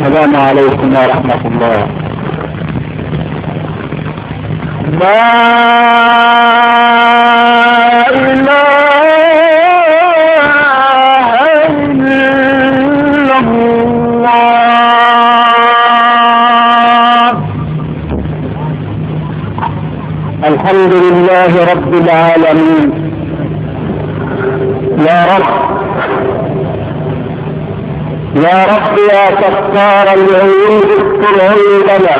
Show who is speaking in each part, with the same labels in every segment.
Speaker 1: السلام عليكم ورحمة الله. لا إله إلا الله. الحمد لله رب العالمين. يا رب يا رب يا ستار العيوب استر عيوبنا.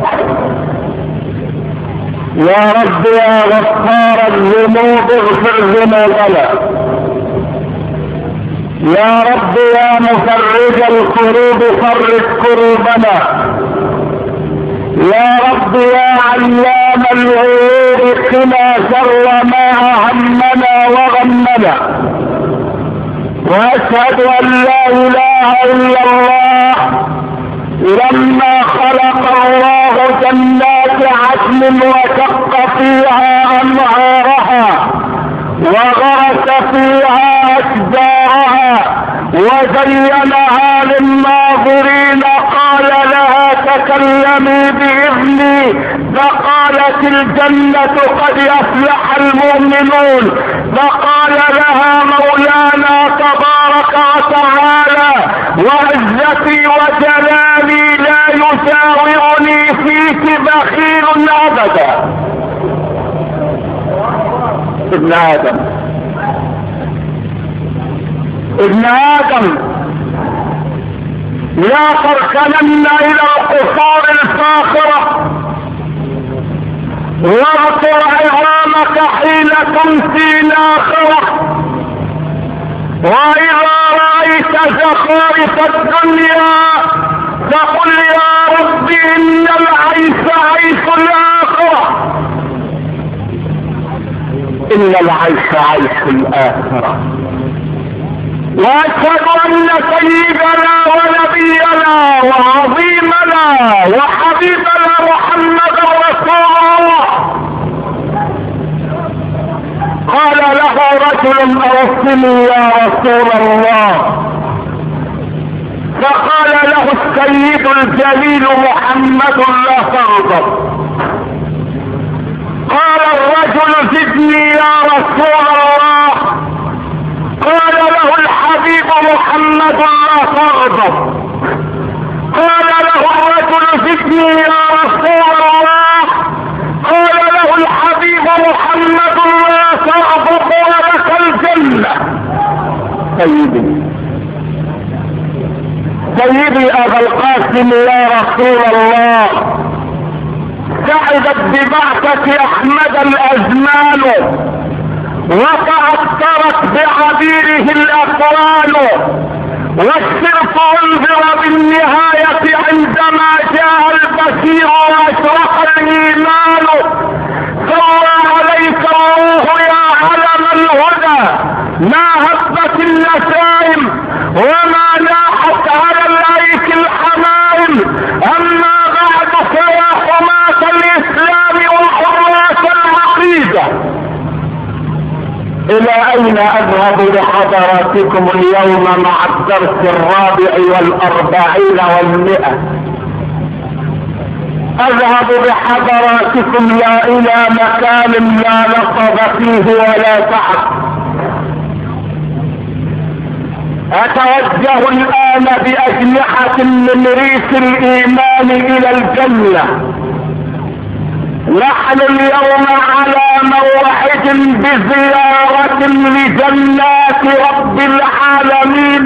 Speaker 1: يا رب يا غفار الذنوب اغفر ذنوبنا. يا رب يا مفرج الكروب فرج كروبنا. يا رب يا علام الغيوب قنا شر ما اهمنا وغمنا. واشهد ان لا اله الا الله. لما خلق الله جنات عدن وشق فيها انهارها وغرس فيها اشجارها وزينها للناظرين قال لها تكلمي باذني فقالت الجنة قد افلح المؤمنون. فقال لها مولانا تبارك وتعالى وعزتي وجلالي لا يساوعني فيك بخيل ابدا. ابن ادم لا تركنن الى القصور الفاخرة واغفر عظامك حين تمسي ناخرة. واذا رأيت زخارف الدنيا فقل يا رب ان العيش عيش الاخرة. ان العيش عيش الاخرة. واشهد ان سيدنا ونبينا وعظيمنا وحبيبنا محمد رسول الله قال له رجل اوصني يا رسول الله. فقال له السيد الجليل محمد لا تغضب. قال الرجل زدني يا رسول الله. قال له الحبيب محمد لا تغضب. قال له الرجل زدني يا رسول الله. قال له الحبيب محمد لا تغضب ولك الجنة. سيدي ابا القاسم يا رسول الله سعدت ببعثة احمد الازمان وتعثرت بعبيره الاقران والشرف انذر بالنهاية عندما جاء البشير واشرق الايمان. صلى عليك الله يا علم الهدى ما هبت النسائم وما لاحت على الايك الحمائم. اما بعد فيا حماة الاسلام وحراس العقيدة الى اين اذهب بحضراتكم اليوم مع الدرس 44 و100؟ اذهب بحضراتكم لا الى مكان لا نصب فيه ولا تعب. اتوجه الان باجنحة من ريش الايمان الى الجنة. نحن اليوم على موعد بزيارة لجنات رب العالمين.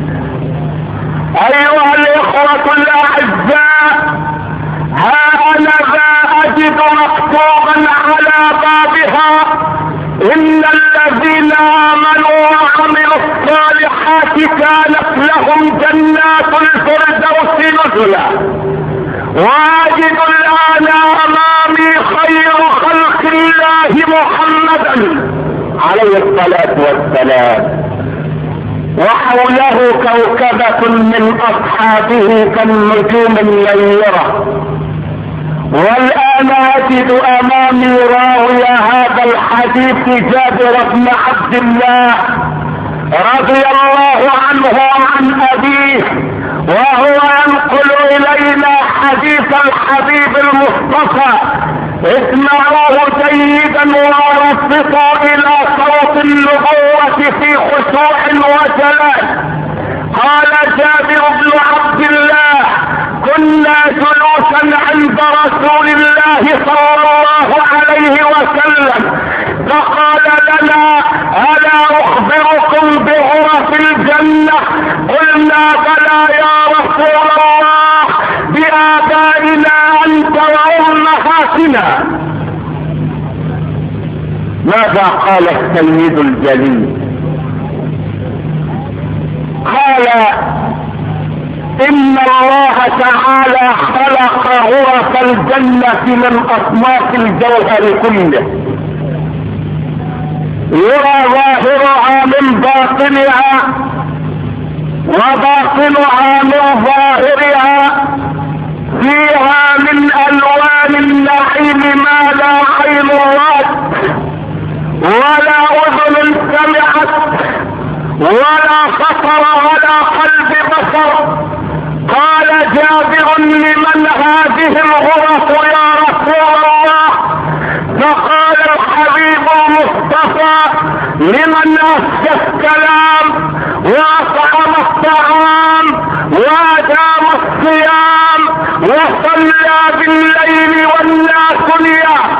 Speaker 1: ايها الاخوة الاعزاء ها انا ذا اجد مكتوبا على بابها ان الذين امنوا وعملوا الصالحات كانت لهم جنات الفردوس نزلا. واجد الان امامي خير خلق الله محمدا عليه الصلاة والسلام وحوله كوكبة من اصحابه كالنجوم الليرة. والان اجد امامي راوي هذا الحديث جابر بن عبد الله رضي الله عنه وعن ابيه وهو ينقل الحبيب المصطفى اسمعوه جيدا وانصتوا الى صوت النبوة في خشوع وجلال. قال جابر بن عبد الله كنا جلوسا عند رسول الله صلى الله عليه وسلم فقال لنا الا اخبركم بغرف الجنة؟ قلنا بلى يا رسول الله بآبائنا انت وامهاتنا. ماذا قال السيد الجليل؟ قال ان الله تعالى خلق غرف الجنة من اصناف الجوهر كله، يرى ظاهرها من باطنها وباطنها من ظاهرها، فيها من الوان النعيم ما لا عين رأت ولا اذن سمعت ولا خطر على قلب بشر. قال جابر لمن هذه الغرف يا رسول الله؟ فقال الحبيب المصطفى لمن أفشى الكلام وأطعم الطعام وأدام الصيام وصلى بالليل والناس نيام.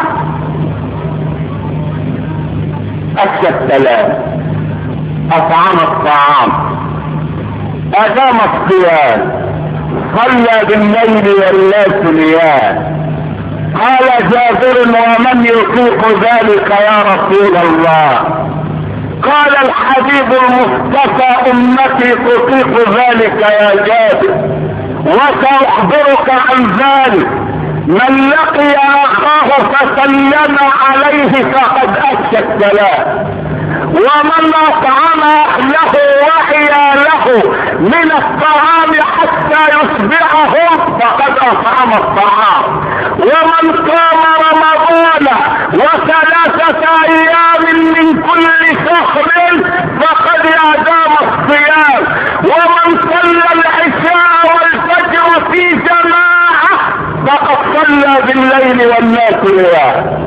Speaker 1: أفشى الكلام، أطعم الطعام، أدام الصيام، صلى بالليل والناس نيام. قال جابر ومن يطيق ذلك يا رسول الله؟ قال الحبيب المصطفى امتي تطيق ذلك يا جابر وسأخبرك عن ذلك. من لقي اخاه فسلم عليه فقد افشى السلام، ومن اطعم اهله وحيا له من الطعام حتى يشبعهم فقد اطعم الطعام، ومن صام رمضان وثلاثة ايام من كل شهر فقد ادام الصيام، ومن صلى العشاء والفجر في جماعة فقد صلى بالليل والناس نيام.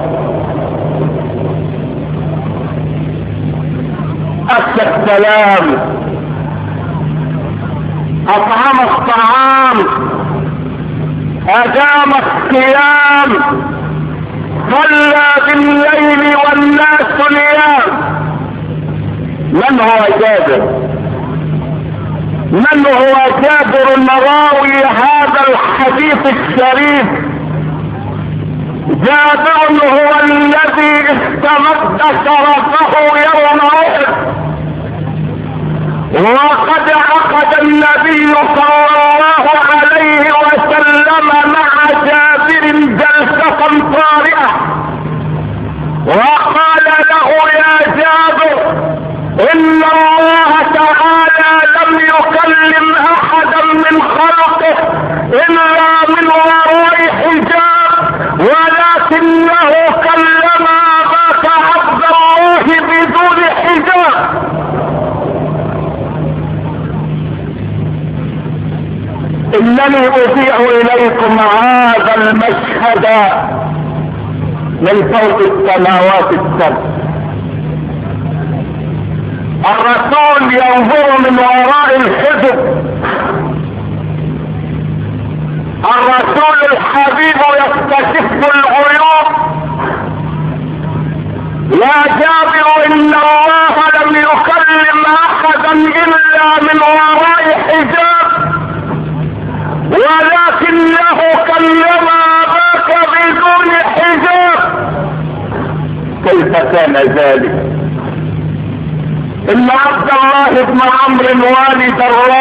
Speaker 1: أفشى السلام، أطعم الطعام، أدام الصيام، صلى بالليل والناس نيام. من هو جابر؟ من هو جابر راوي هذا الحديث الشريف؟ جابر هو الذي استمد شرفه يوم احد، وقد عقد النبي صلى الله عليه وسلم مع جابر جلسة طارئة وقال له يا جابر ان الله تعالى لم يكلم احدا من خلقه الا من وراء حجاب، ولكنه كلم اباك عبد الله بدون حجاب. انني اذيع اليكم هذا المشهد من فوق السماوات السبع. الرسول ينظر من وراء الحجب، الرسول الحبيب يكتشف الغيوب. يا جابر ان الله لم يكلم احدا الا من وراء حجاب، ولكنه كلم اباك بدون حجاب. كيف كان ذلك؟ ان عبد الله بن عمرو والد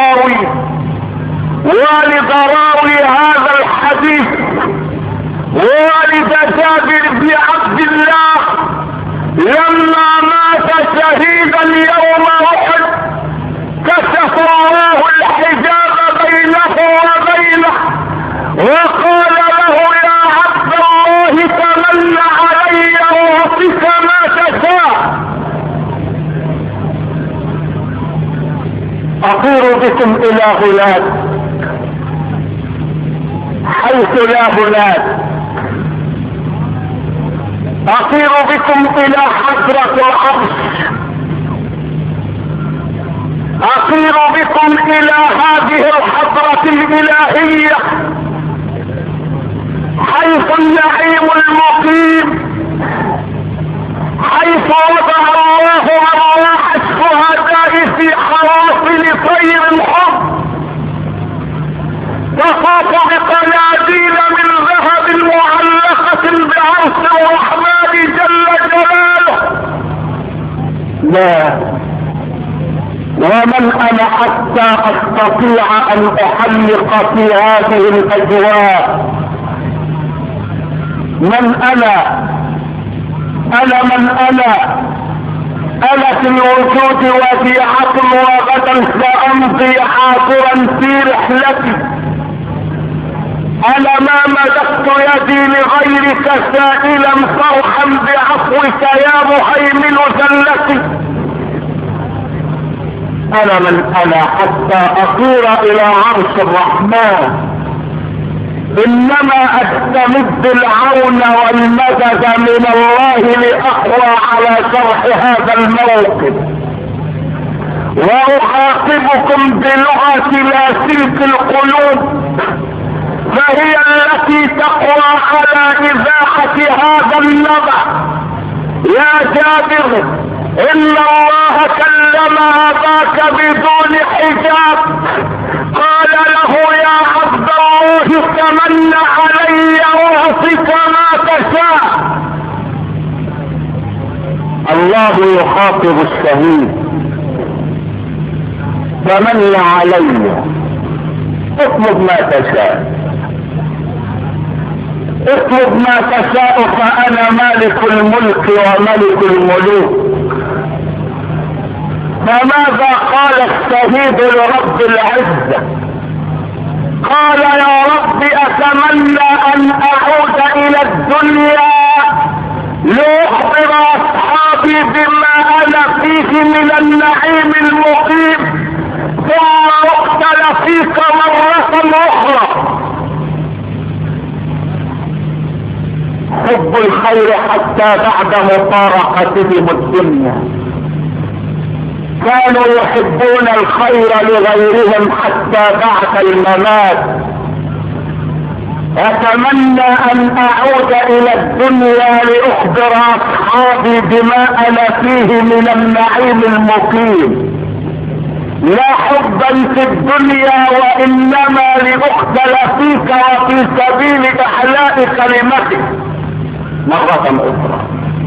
Speaker 1: راوي هذا الحديث، والد جابر بن عبد الله، لما مات شهيدا يوم احد كشف الله الحجاب بينه وبينه وقال له يا عبد الله تمن علي واعطك ما تشاء. اطير بكم الى غلاد حيث لا هناك. أطير بكم إلى حضرة العرش، أطير بكم إلى هذه الحضرة الإلهية حيث النعيم المقيم، حيث وضع الله أرواح الشهداء في حواصل طير الحب، تطاف بقناديل من ذهب معلقة بعرش الرحمن جل جلاله. لا، ومن انا حتى استطيع ان احلق في هذه الاجواء؟ من انا؟ من انا في الوجود وديعة، وغدا سامضي عابرا في رحلتي. انا ما مددت يدي لغيرك سائلا فرحا بعفوك يا مهيمن زلتي. انا من انا حتى اطير الى عرش الرحمن، انما استمد العون والمدد من الله لاقوى على شرح هذا الموقف، واخاطبكم بلغة لاسلك القلوب، فهي التي تقوى على اذاعة هذا النبأ. يا جابر، ان الله كلم اباك بدون حجاب، قال له يا عبد الله تمنى علي واعطك ما تشاء. الله يخاطب الشهيد، تمنى علي، اطلب ما تشاء، اطلب ما تشاء فانا مالك الملك وملك الملوك. فماذا قال الشهيد لرب العزة؟ قال يا رب اتمنى ان اعود الى الدنيا لاخبر اصحابي بما انا فيه من النعيم المقيم، ثم اقتل فيك مرة اخرى. حب الخير حتى بعد مفارقتهم الدنيا، كانوا يحبون الخير لغيرهم حتى بعد الممات. اتمنى ان اعود الى الدنيا لاخبر اصحابي بما انا فيه من النعيم المقيم، لا حبا في الدنيا وانما لاقتل فيك وفي سبيل احلاء كلمتك مرة اخرى.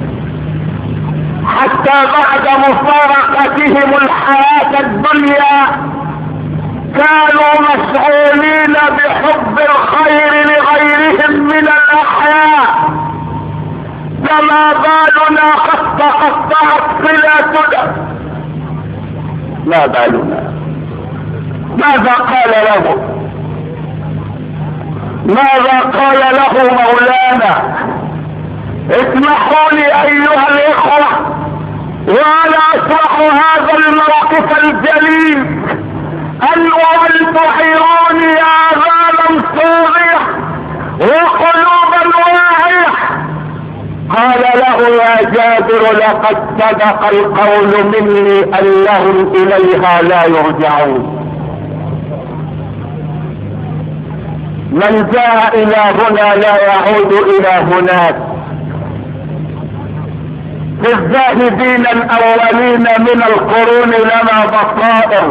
Speaker 1: حتى بعد مفارقتهم الحياة الدنيا كانوا مشغولين بحب الخير لغيرهم من الاحياء. فما بالنا قد تقطعت صلاتنا؟ ما بالنا؟ ماذا قال له؟ ماذا قال له مولانا؟ اسمحوا لي ايها الاخوة، وانا اشرح هذا الموقف الجليل، ان تعيروني اذانا صاغية وقلوبا واعية. قال له يا جابر لقد صدق القول مني انهم اليها لا يرجعون. من جاء الى هنا لا يعود الى هناك. في الزاهدين الاولين من القرون لنا بصائر،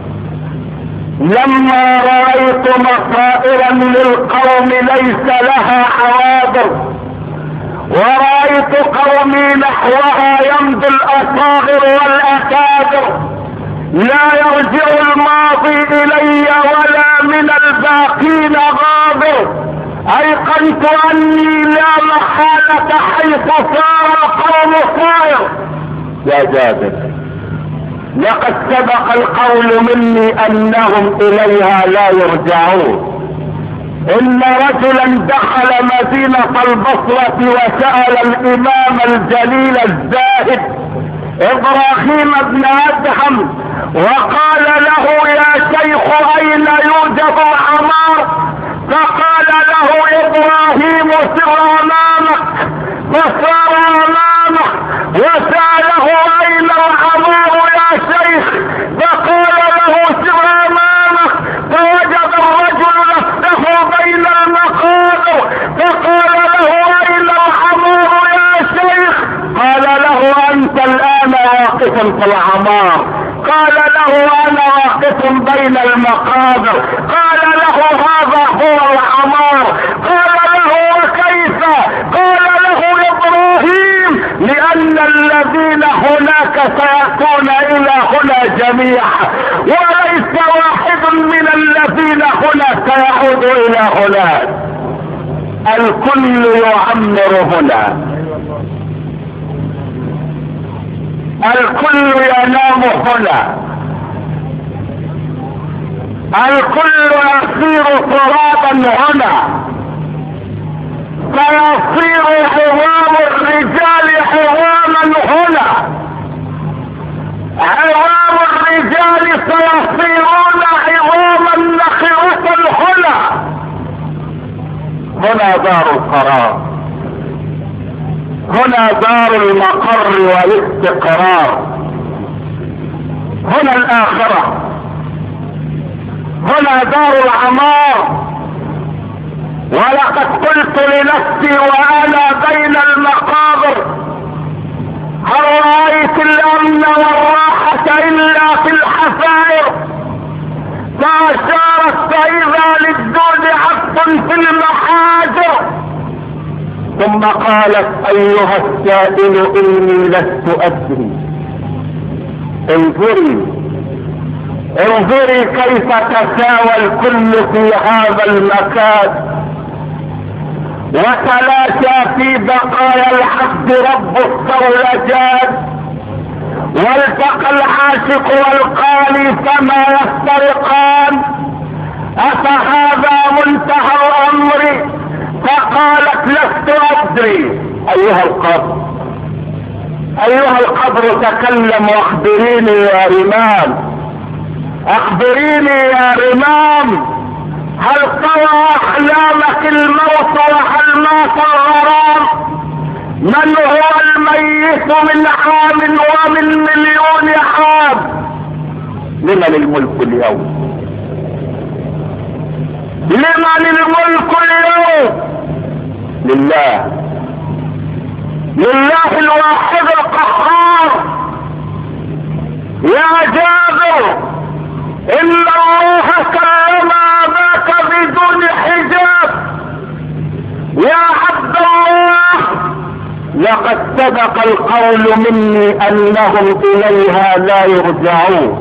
Speaker 1: لما رأيت مصائرا للقوم ليس لها حواضر، ورأيت قومي نحوها يمضي الاصاغر والاكابر، لا يرجع الماضي الي ولا من الباقين غابر. ايقنت اني لا محالة حيث صار القوم صائر. يا جابر، لقد سبق القول مني انهم اليها لا يرجعون. ان رجلا دخل مدينة البصرة وسأل الامام الجليل الزاهد ابراهيم بن ادهم وقال له يا شيخ اين يوجد العمار؟ فقال له ابراهيم سر امامك، فسار امامه وساله اين العمار يا شيخ، فقال له سر امامه، فوجد الرجل نفسه بين المقابر، فقال له اين العمار يا شيخ، قال له انت الان واقف في العمار، قال له انا واقف بين المقابر، قال له هذا هو العمار، قال له وكيف، قال له ابراهيم لان الذين هناك سيأتون الى هنا جميعا، وليس واحد من الذين هنا سيعود الى هناك، الكل يعمر هنا، الكل ينام هنا، الكل يصير ترابا هنا، سيصير عظام الرجال عظاما هنا، عظام الرجال سيصيرون عظاما نخرة هنا، هنا دار القرار، هنا دار المقر والاستقرار، هنا الآخرة، هنا دار العمار. ولقد قلت لنفسي وانا بين المقابر هل رأيت الامن والراحة الا في الحفائر، فاشارت فاذا للدود عف في المحاجر، ثم قالت ايها السائل اني لست ادري، انظري كيف تساوى الكل في هذا المكان، وتلاشى في بقايا العبد رب الثولجات، والتقى العاشق والقالي فما يفترقان، افهذا منتهى الامر، فقالت لست ادري. ايها القبر، ايها القبر تكلم واخبريني يا رمام، اخبريني يا رمام، هل طوى احلامك الموت وهل مات الغرام؟ من هو الميت من عام ومن مليون عام؟ لمن الملك اليوم؟ لمن الملك اليوم؟ لله، لله الواحد القهار. يا جابر ان الله كلم اباك بدون حجاب، يا عبد الله لقد سبق القول مني انهم اليها لا يرجعون،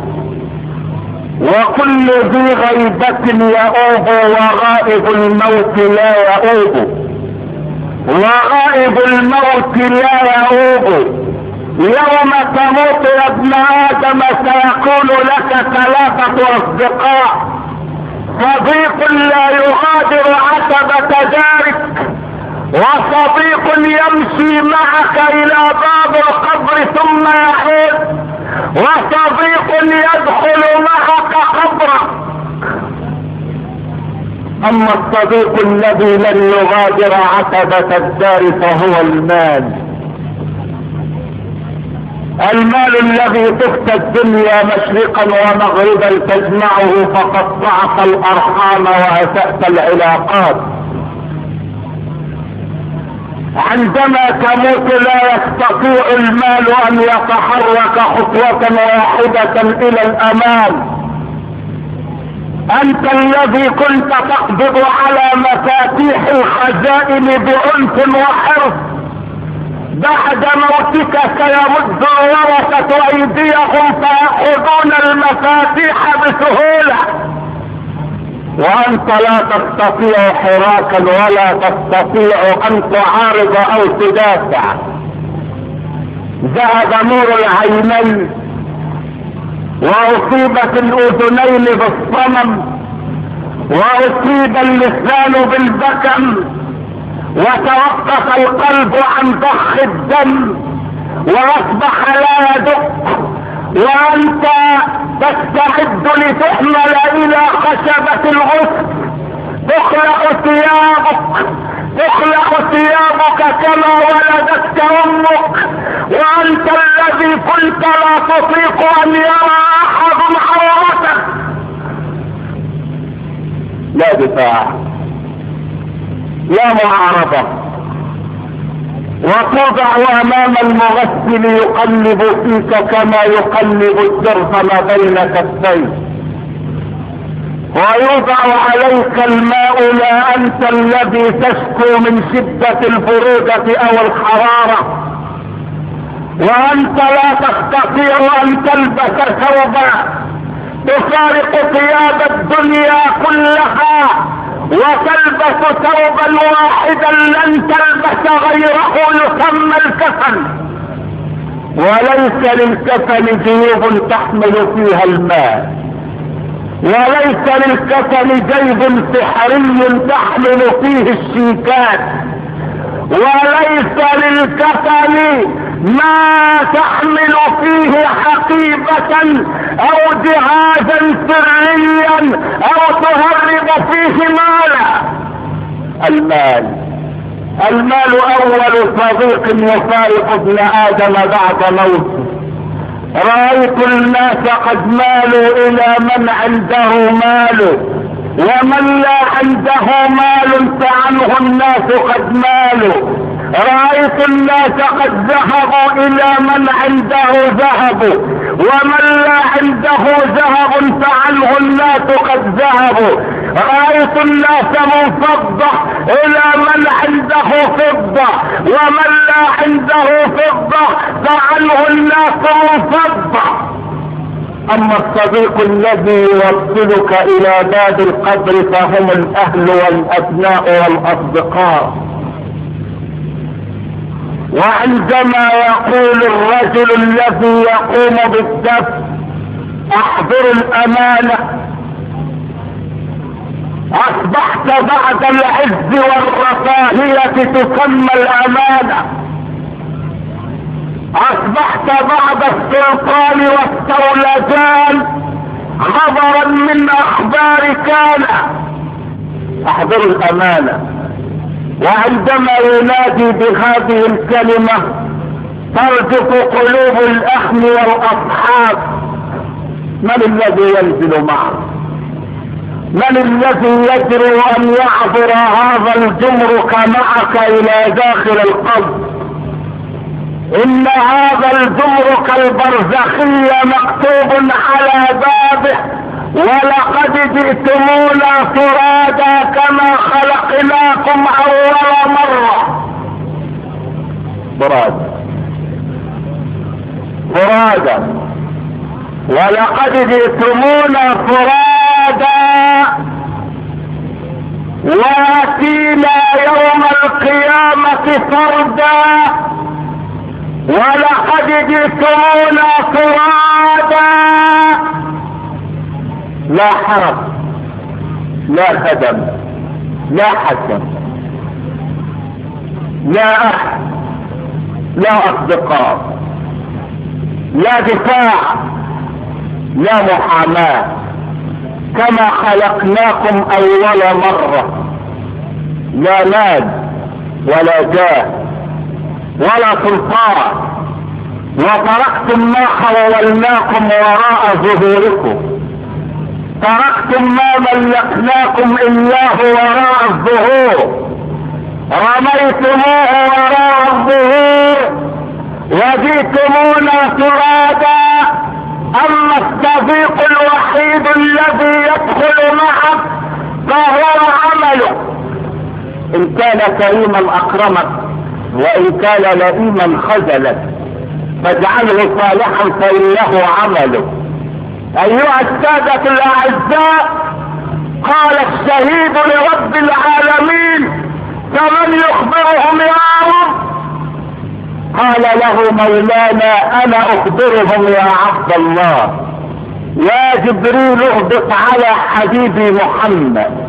Speaker 1: وكل ذي غيبة يؤوب وغائب الموت لا يؤوب، وغائب الموت لا يؤوب. يوم تموت يا ابن ادم سيكون لك ثلاثة اصدقاء، صديق لا يغادر عتبة دارك، وصديق يمشي معك الى باب القبر ثم يعود، وصديق يدخل معك قبرك. اما الصديق الذي لن يغادر عتبة الدار فهو المال، المال الذي تفتى الدنيا مشرقا ومغربا تجمعه فقطعت الارحام واسأت العلاقات. عندما تموت لا يستطيع المال ان يتحرك خطوة واحدة الى الامام. انت الذي كنت تقبض على مفاتيح الخزائن بعنف وحرص، بعد موتك سيمد الورثة ايديهم فيأخذون المفاتيح بسهولة، وانت لا تستطيع حراكا ولا تستطيع ان تعارض او تدافع. ذهب نور العينين واصيبت الاذنين بالصمم واصيب اللسان بالبكم وتوقف القلب عن ضخ الدم واصبح لا يدق، وانت تستعد لتحمل الى خشبة الغسل، تخلق ثيابك كما ولدتك امك، وانت الذي كنت لا تطيق ان يرى احد عورتك. لا دفاع، لا معارضة، وتوضع امام المغسل يقلب فيك كما يقلب الدرس ما بين كفيه، ويوضع عليك الماء لا انت الذي تشكو من شدة البرودة او الحرارة، وانت لا تستطيع ان تلبس ثوبا تفارق ثياب الدنيا كلها وتلبس ثوبا واحدا لن تلبس غيره يسمى الكفن. وليس للكفن جيوب تحمل فيها الماء، وليس للكفن جيب سحري تحمل فيه الشيكات، وليس للكفن ما تحمل فيه حقيبة او جهازا سريا او تهرب فيه مالا. المال اول صديق يفارق ابن ادم بعد موته. رأيت الناس قد مالوا الى من عنده مال، ومن لا عنده مال فعنه الناس قد مالوا. رأيت الناس قد ذهبوا الى من عنده ذهب، ومن لا عنده ذهب فعنه الناس قد ذهبوا. رأيت الناس منفضة الى من عنده فضة، ومن لا عنده فضة فعنه الناس منفضة. اما الصديق الذي يوصلك الى باب القبر فهم الاهل والابناء والاصدقاء. وعندما يقول الرجل الذي يقوم بالدفع احضر الامانة، اصبحت بعد العز والرفاهية تسمى الامانة، اصبحت بعد السلطان والثولجان خبرا من اخبار كان. احضر الامانة. وعندما ينادي بهذه الكلمة ترجف قلوب الاخم والاصحاب. من الذي ينزل معه؟ من الذي يجرؤ ان يعبر هذا الجمرك معك الى داخل القلب؟ ان هذا الجمرك البرزخي مكتوب على بابه ولقد جئتمونا فرادا كما خلقناكم اول مرة. فرادا ولقد جئتمونا فرادا واتينا يوم القيامة فردا. ولقد جئتمونا فرادا، لا حرج، لا خدم، لا حسن، لا احد، لا اصدقاء، لا دفاع، لا محاماة، كما خلقناكم اول مرة. لا مال ولا جاه ولا سلطان. وتركتم ما خولناكم وراء ظهوركم، تركتم ما ملكناكم اياه وراء الظهور، رميتموه وراء الظهور وجئتمونا فرادا. اما الصديق الوحيد الذي يدخل معك فهو عمله. ان كان كريما اكرمك، وان كان لئيما خذلك، فاجعله صالحا فانه عمله. ايها السادة الاعزاء، قال الشهيد لرب العالمين: فمن يخبرهم يا رب؟ قال له مولانا: انا اخبرهم يا عبد الله. يا جبريل اهبط على حبيبي محمد.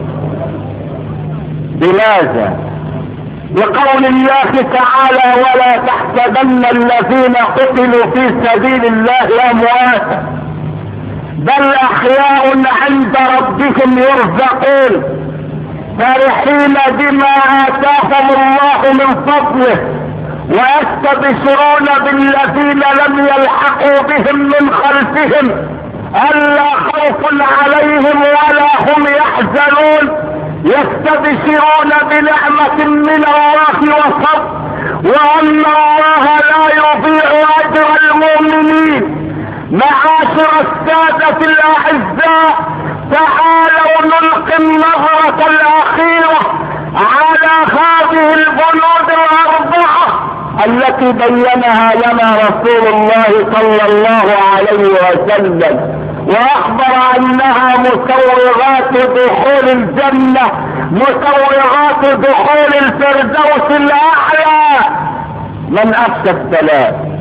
Speaker 1: بماذا؟ بقول الله تعالى: ولا تحسبن الذين قتلوا في سبيل الله امواتا بل احياء عند ربهم يرزقون فرحين بما آتاهم الله من فضله، ويستبشرون بالذين لم يلحقوا بهم من خلفهم ألا خوف عليهم ولا هم يحزنون. يستبشرون بنعمة من الله وفضل، وأن الله لا يضيع أجر المؤمنين. معاشر السادة الأعزاء، تعالوا نلقي النظرة الأخيرة على هذه البنود الأربعة التي بينها لنا رسول الله صلى الله عليه وسلم، واخبر انها مسوغات دخول الجنة، مسوغات دخول الفردوس الاعلى من افشى السلام.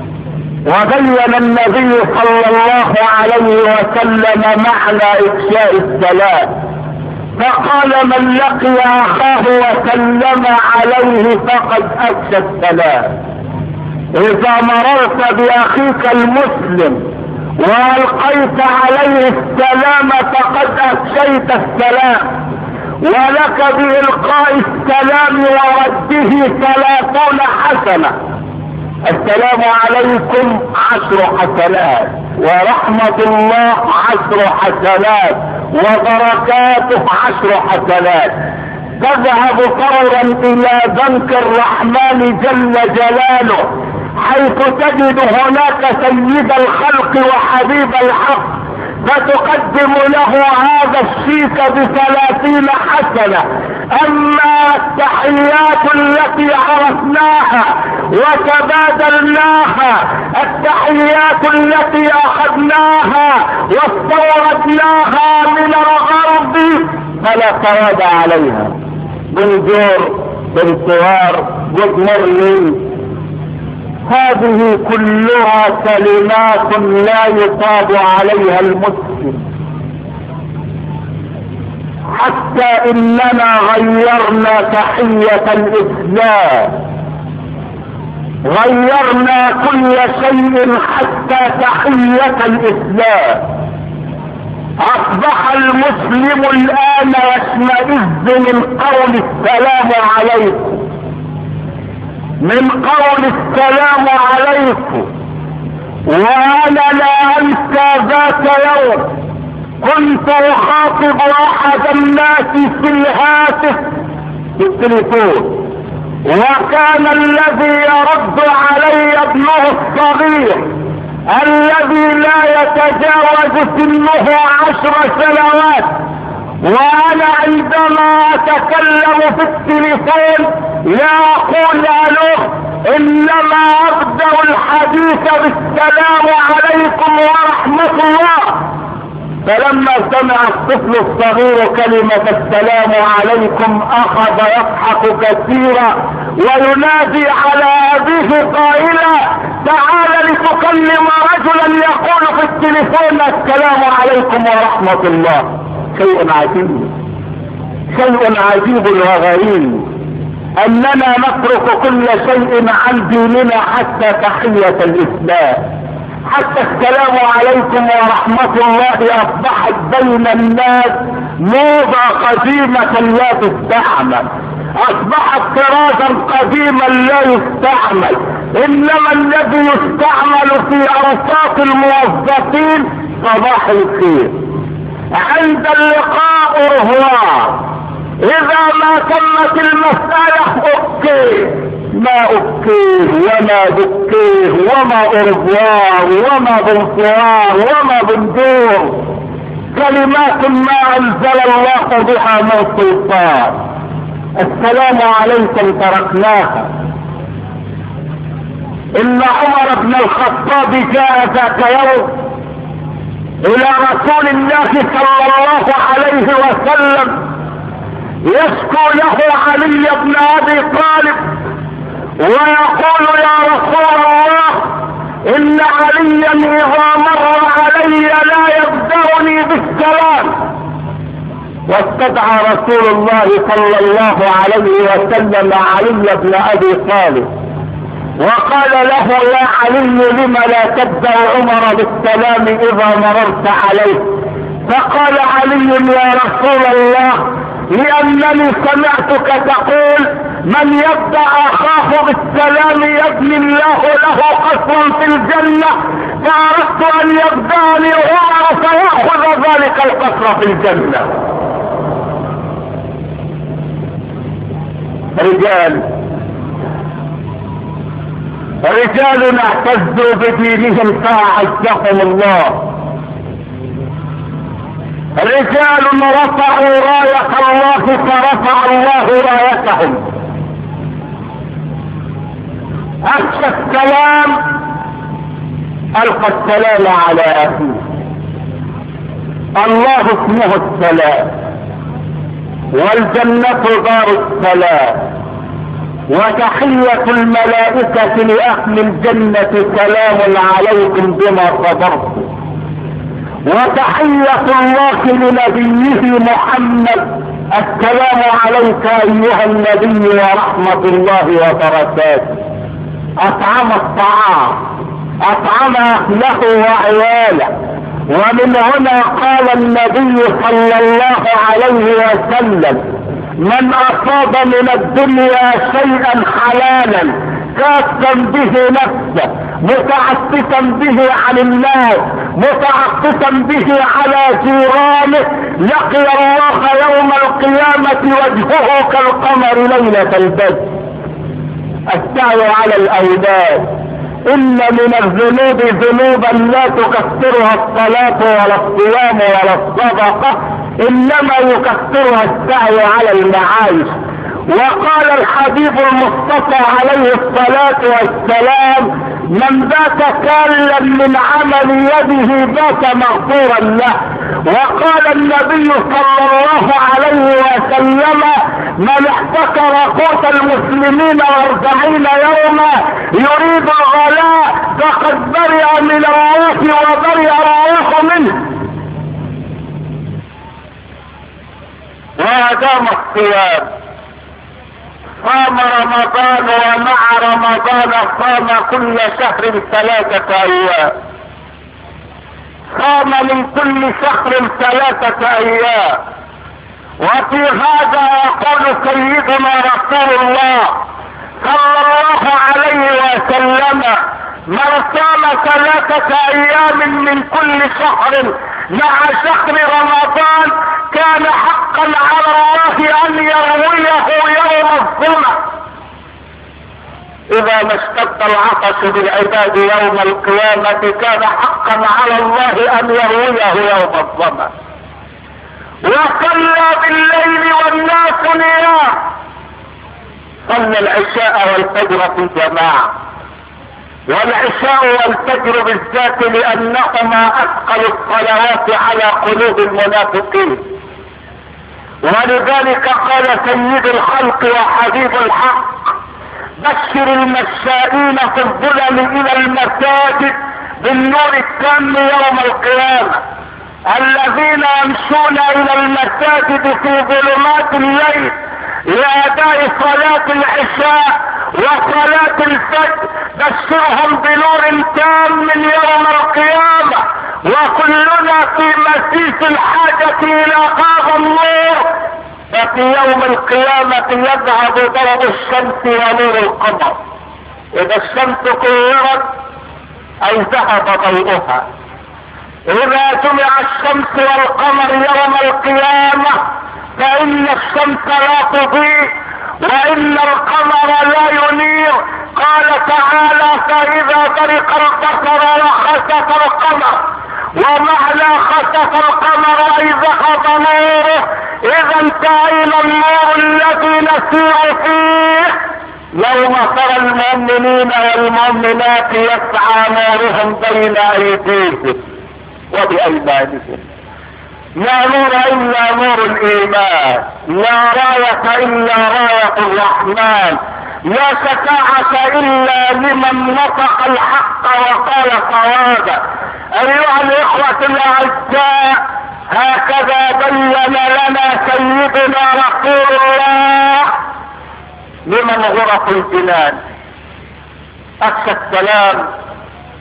Speaker 1: وبين النبي صلى الله عليه وسلم معنى افشاء السلام، فقال من لقي اخاه وسلم عليه فقد افشى السلام. اذا مررت باخيك المسلم والقيت عليه السلام فقد افشيت السلام، ولك بإلقاء السلام ورده 30 حسنة. السلام عليكم 10 حسنات، ورحمة الله 10 حسنات، وبركاته 10 حسنات. تذهب فورا الى بنك الرحمن جل جلاله، حيث تجد هناك سيد الخلق وحبيب الحق، فتقدم له هذا الشيك 30 حسنة. اما التحيات التي عرفناها وتبادلناها، التحيات التي اخذناها واستوردناها من الغرب فلا ثواب عليها. بنجور، بنسوار، جود مورنينج، هذه كلها كلمات لا يصاب عليها المسلم. حتى اننا غيرنا تحية الاسلام، غيرنا كل شيء حتى تحية الاسلام. اصبح المسلم الان يشمئز من قول السلام عليكم، من قول السلام عليكم. وانا لا انسى ذات يوم كنت اخاطب احد الناس في الهاتف في التليفون، وكان الذي يرد علي ابنه الصغير الذي لا يتجاوز سنه 10 سنوات. وانا عندما اتكلم في التليفون لا اقول الو، انما ابدأ الحديث بالسلام عليكم ورحمة الله. فلما سمع الطفل الصغير كلمة السلام عليكم اخذ يضحك كثيرا وينادي على ابيه قائلا تعال لتكلم رجلا يقول في التليفون السلام عليكم ورحمة الله. شيء عجيب، شيء عجيب وغريب اننا نترك كل شيء عن ديننا حتى تحية الاسلام، حتى السلام عليكم ورحمة الله اصبحت بين الناس موضة قديمة لا تستعمل، اصبحت طرازا قديما لا يستعمل. انما الذي يستعمل في اوساط الموظفين صباح الخير، عند اللقاء رهوان، اذا ما تمت المسألة اوكي، ما اوكي وما بكيه وما ارضوار وما بنصوار وما بندور، كلمات ما انزل الله بها من سلطان. السلام عليكم تركناها. ان عمر بن الخطاب جاء ذات يوم الى رسول الله صلى الله عليه وسلم يشكو له علي بن ابي طالب ويقول يا رسول الله ان عليا اذا مر علي لا يبدأني بالسلام. واستدعى رسول الله صلى الله عليه وسلم علي بن ابي طالب وقال له يا علي لم لا تبدأ عمر بالسلام اذا مررت عليه؟ فقال علي يا رسول الله لانني سمعتك تقول من يبدأ اخاه بالسلام يبني الله له قصرا في الجنة، فاردت ان يبدأني عمر فيأخذ ذلك القصر في الجنة. رجال اعتزوا بدينهم فاعزهم الله، رجال رفعوا راية الله فرفع الله رايتهم. أخشى السلام ألقى السلام على أخيه. الله اسمه السلام، والجنة دار السلام، وتحية الملائكة لأهل الجنة سلام عليكم بما صبرتم، وتحية الله لنبيه محمد السلام عليك أيها النبي ورحمة الله وبركاته. أطعم الطعام، أطعم أهله وعياله. ومن هنا قال النبي صلى الله عليه وسلم من أصاب من الدنيا شيئا حلالا كافا به نفسه متعففا به عن الناس متعففا به على جيرانه لقي الله يوم القيامة وجهه كالقمر ليلة البدر. السعي على الأولاد، إن من الذنوب ذنوبا لا تكفرها الصلاة ولا الصيام ولا الصدقة، إنما يكفرها السعي على المعايش. وقال الحبيب المصطفى عليه الصلاة والسلام من بات كالا من عمل يده بات مغفورا له. وقال النبي صلى الله عليه وسلم من احتكر قوت المسلمين 40 يوما يريد الغلاء فقد برئ من الروح وبرئ الروح منه. وأدام الصيام، صام رمضان ومع رمضان صام كل شهر 3 أيام، صام من كل شهر 3 أيام. وفي هذا يقول سيدنا رسول الله صلى الله عليه وسلم من صام 3 أيام من كل شهر مع شهر رمضان كان حقا على الله ان يرويه يوم الظمأ. اذا ما اشتد العطش بالعباد يوم القيامة كان حقا على الله ان يرويه يوم الظمأ. وصلى بالليل والناس نيام، صلى العشاء والفجر في جماعة، والعشاء والفجر بالذات لانهما اثقل الصلوات على قلوب المنافقين. ولذلك قال سيد الخلق وحبيب الحق بشر المشائين في الظلم الى المساجد بالنور التام يوم القيامة، الذين يمشون الى المساجد في ظلمات الليل لاداء صلاة العشاء وصلاة الفجر بشرهم بنور تام من يوم القيامة. وكلنا في مسيس الحاجة الى هذا النور، ففي يوم القيامة يذهب ضوء الشمس ونور القمر. اذا الشمس كورت اي ذهب ضوءها. اذا جمع الشمس والقمر يوم القيامة فان الشمس لا تضيء وان القمر لا ينير. قال تعالى فاذا برق البصر وخسف القمر، ومعنى خسف القمر اي ذهب نوره. اذا انتهينا النور الذي نسير فيه يوم ترى المؤمنين والمؤمنات يسعى نورهم بين ايديهم وبايمانهم. لا نور الا نور الايمان، لا راية الا راية الرحمن، لا شفاعة الا لمن نطق الحق وقال صوابا. ايها الاخوة الاعزاء، هكذا بين لنا سيدنا رسول الله لمن غرف الجنان. افشى السلام،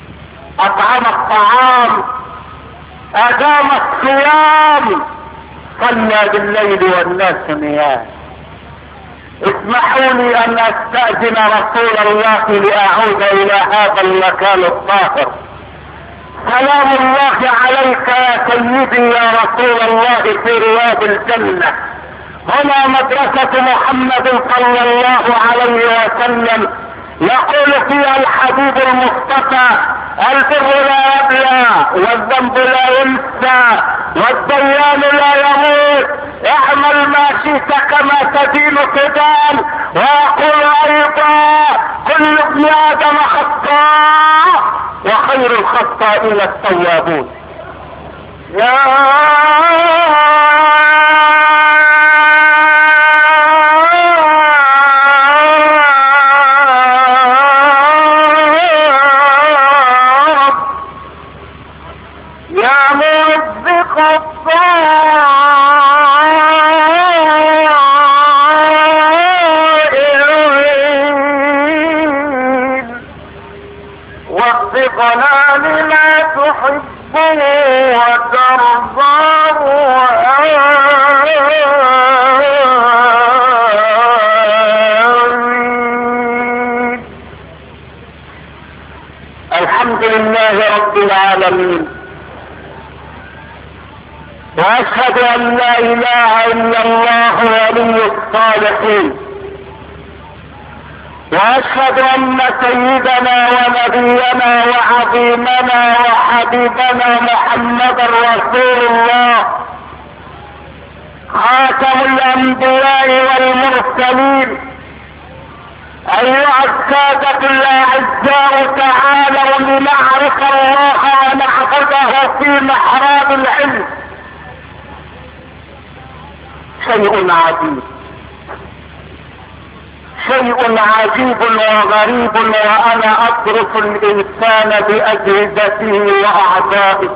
Speaker 1: اطعم الطعام، ادام الصيام، صلى بالليل والناس نيام. اسمحوا لي ان استأذن رسول الله لاعود الى هذا المكان الطاهر. سلام الله عليك يا سيدي يا رسول الله في رياض الجنة. هنا مدرسة محمد صلى الله عليه وسلم، يقول فيها الحبيب المصطفى: البر لا يبلى والذنب لا ينسى والديان لا يموت، اعمل ما شئت كما تدين تدان. ويقول ايضا: كل ابن ادم خطاء وخير الخطائين التوابون. يا واشهد ان لا اله الا الله ولي الصالحين، واشهد ان سيدنا ونبينا وعظيمنا وحبيبنا محمدا رسول الله خاتم الانبياء والمرسلين. ايها السادة الاعزاء، تعالوا لنعرف الله ونعبده في محراب العلم. شيء عجيب، شيء عجيب وغريب، وانا ادرس الانسان باجهزته واعضائه،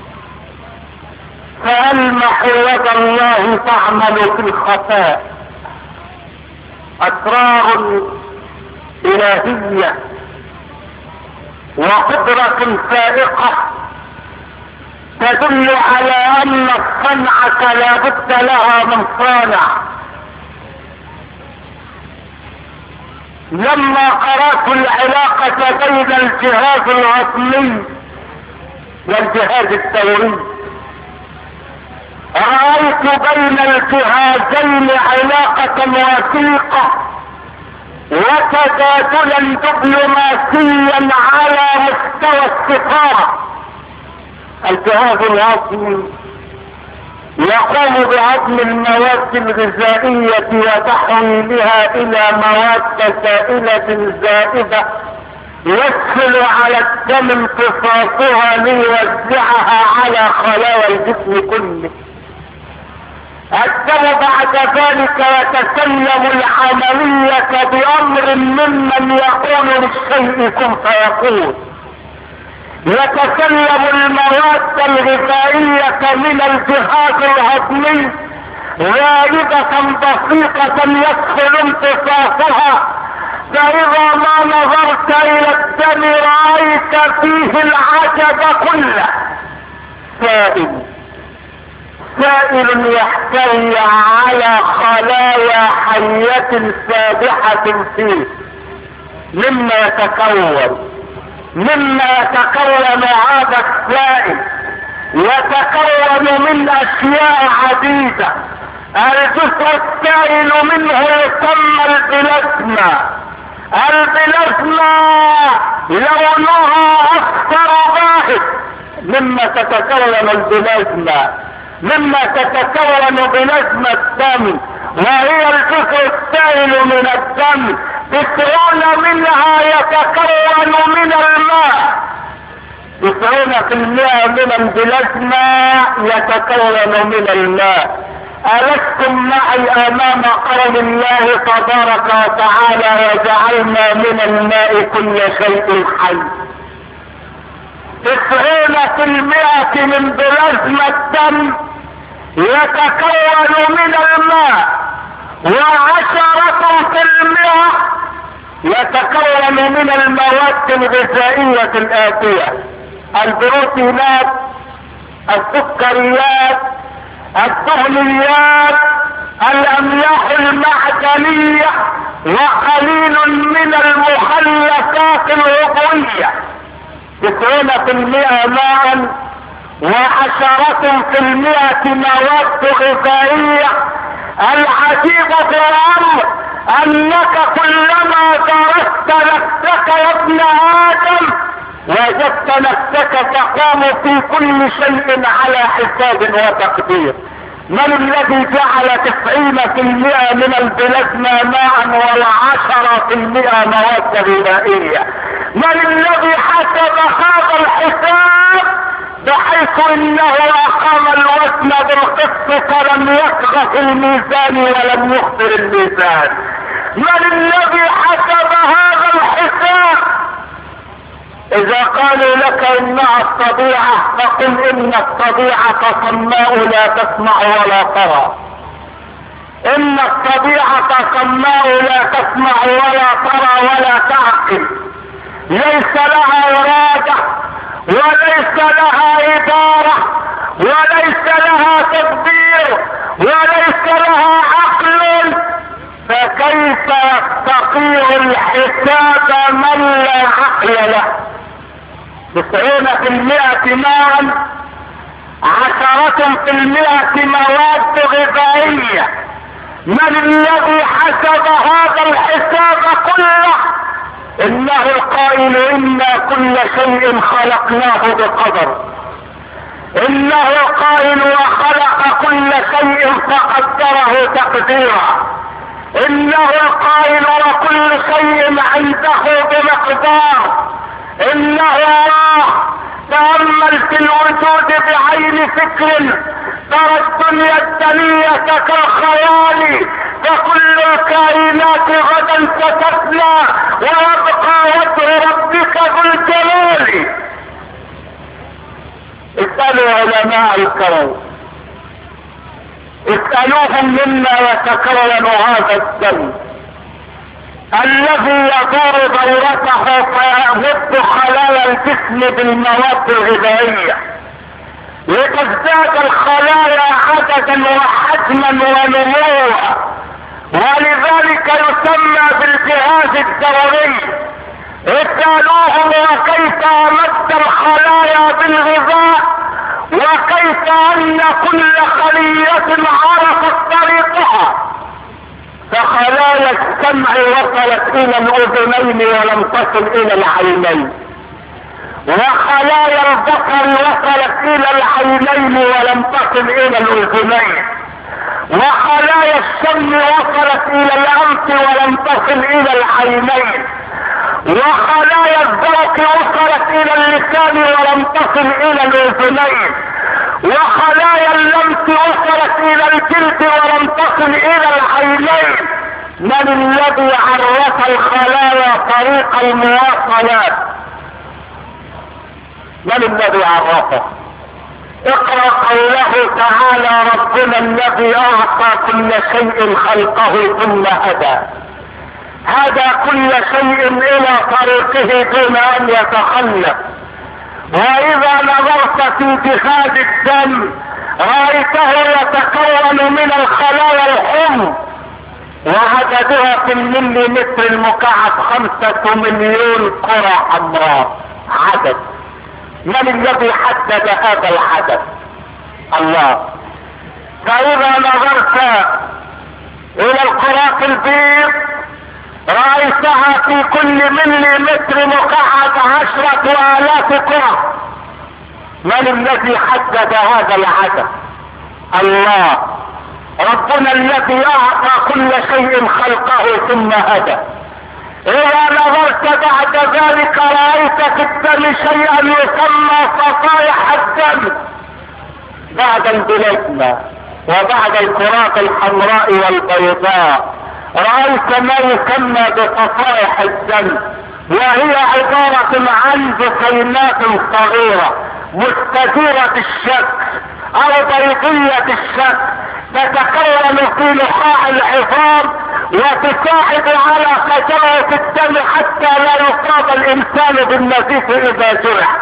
Speaker 1: فالمح يد الله تعمل في الخفاء. اسرار الهية وقدرة فائقة تدل على ان الصنعة لا بد لها من صانع. لما قرأت العلاقة بين الجهاز الهضمي والجهاز الثوري، رأيت بين الجهازين علاقة وثيقة وتبادلا دبلوماسيا على مستوى السفارة. الجهاز الهضمي يقوم بهضم المواد الغذائية وتحويلها الى مواد سائلة زائدة يسهل على الدم امتصاصها ليوزعها على خلايا الجسم كله. الدم بعد ذلك يتسلم العملية بأمر ممن يقول للشيء كن فيكون. يتسلم المواد الغذائية من الجهاز الهضمي غالبة بسيطة يسهل امتصاصها، فإذا ما نظرت إلى الدم رأيت فيه العجب كله. سائل يحتوي على خلايا حية سابحة فيه، مما يتكون هذا السائل يتكون من اشياء عديدة. الجزء السائل منه يسمى البلازما. البلازما لونها اصفر باهت، مما تتكون بلازما الدم، وهي الجزء السائل من الدم. 90 منها يتكون من الماء. 90% من البلازما يتكون من الماء. ألستم معي امام قول الله تبارك وتعالى: وجعلنا من الماء كل شيء حي. 90% من بلازما الدم يتكون من الماء، و10% يتكون من المواد الغذائية الآتية: البروتينات، السكريات، الدهنيات، الاملاح المعدنية، وقليل من المخلفات العضوية. 90% ماء و10% مواد غذائية. العجيب في الامر انك كلما درست نفسك يا ابن ادم وجدت نفسك تقوم في كل شيء على حساب وتقدير. من الذي جعل 90% من البلازما ماء و10% مواد غذائية؟ من الذي حسب هذا الحساب بحيث انه اقام الوزن بالقسط فلم يطغى الميزان ولم يخسر الميزان؟ من الذي حسب هذا الحساب؟ اذا قالوا لك انها الطبيعة فقل ان الطبيعة صماء لا تسمع ولا ترى. ان الطبيعة صماء لا تسمع ولا ترى ولا تعقل، ليس لها ارادة وليس لها ادارة وليس لها تدبير وليس لها عقل، فكيف يستطيع الحساب من لا عقل له؟ 90% ماء، 10% مواد غذائية. من الذي حسب هذا الحساب كله؟ انه القائل انا كل شيء خلقناه بقدر. انه القائل وخلق كل شيء فقدره تقديرا. انه القائل وكل شيء عنده بمقدار. انه الله تأمل في الوجود بعين فكر ترى الدنيا الدنية كالخيال، فكل الكائنات غدا ستفنى ويبقى وجه ربك ذو الجلال. اسألوا علماء الكون، اسألوهم مما يتكون هذا الدم الذي يدور دورته فيمد خلايا الجسم بالمواد الغذائية لتزداد الخلايا عددا وحجما ونموا، ولذلك يسمى بالجهاز الدوري. اسألوهم وكيف مد الخلايا بالغذاء، وكيف ان كل خلية عرفت طريقها. فخلايا السمع وصلت الى الاذنين ولم تصل الى العينين، وخلايا البصر وصلت الى العينين ولم تصل الى الاذنين، وخلايا الشم وصلت الى الانف ولم تصل الى العينين، وخلايا الذوق وصلت الى اللسان ولم تصل الى الاذنين، وخلايا اللمس وصلت الى الجلد ولم تصل الى العينين. من الذي عرف الخلايا طريق المواصلات؟ من الذي عرفه؟ اقرأ قوله تعالى ربنا الذي اعطى كل شيء خلقه ثم هدى. هدى كل شيء الى طريقه دون ان يتخلف. واذا نظرت في جهاز الدم رأيته يتكون من الخلايا الحمر وعددها في المليمتر المكعب 5 مليون كرة حمراء عدد. من الذي حدد هذا العدد؟ الله. فاذا نظرت الى الكرات البيض رأيتها في كل مليمتر مكعب 10,000 كرة. من الذي حدد هذا العدد؟ الله. ربنا الذي اعطى كل شيء خلقه ثم هدى. اذا نظرت بعد ذلك رأيت في الدم شيئا يسمى صفائح الدم بعد البلازما وبعد الكرات الحمراء والبيضاء. رأيت ما يسمى بصفائح الدم، وهي عبارة عن جسيمات صغيرة مستديرة الشكل او بيضية الشكل تتكون في نخاع العظام وتساعد على تجربة الدم حتى لا يصاب الانسان بالنزيف اذا جرح.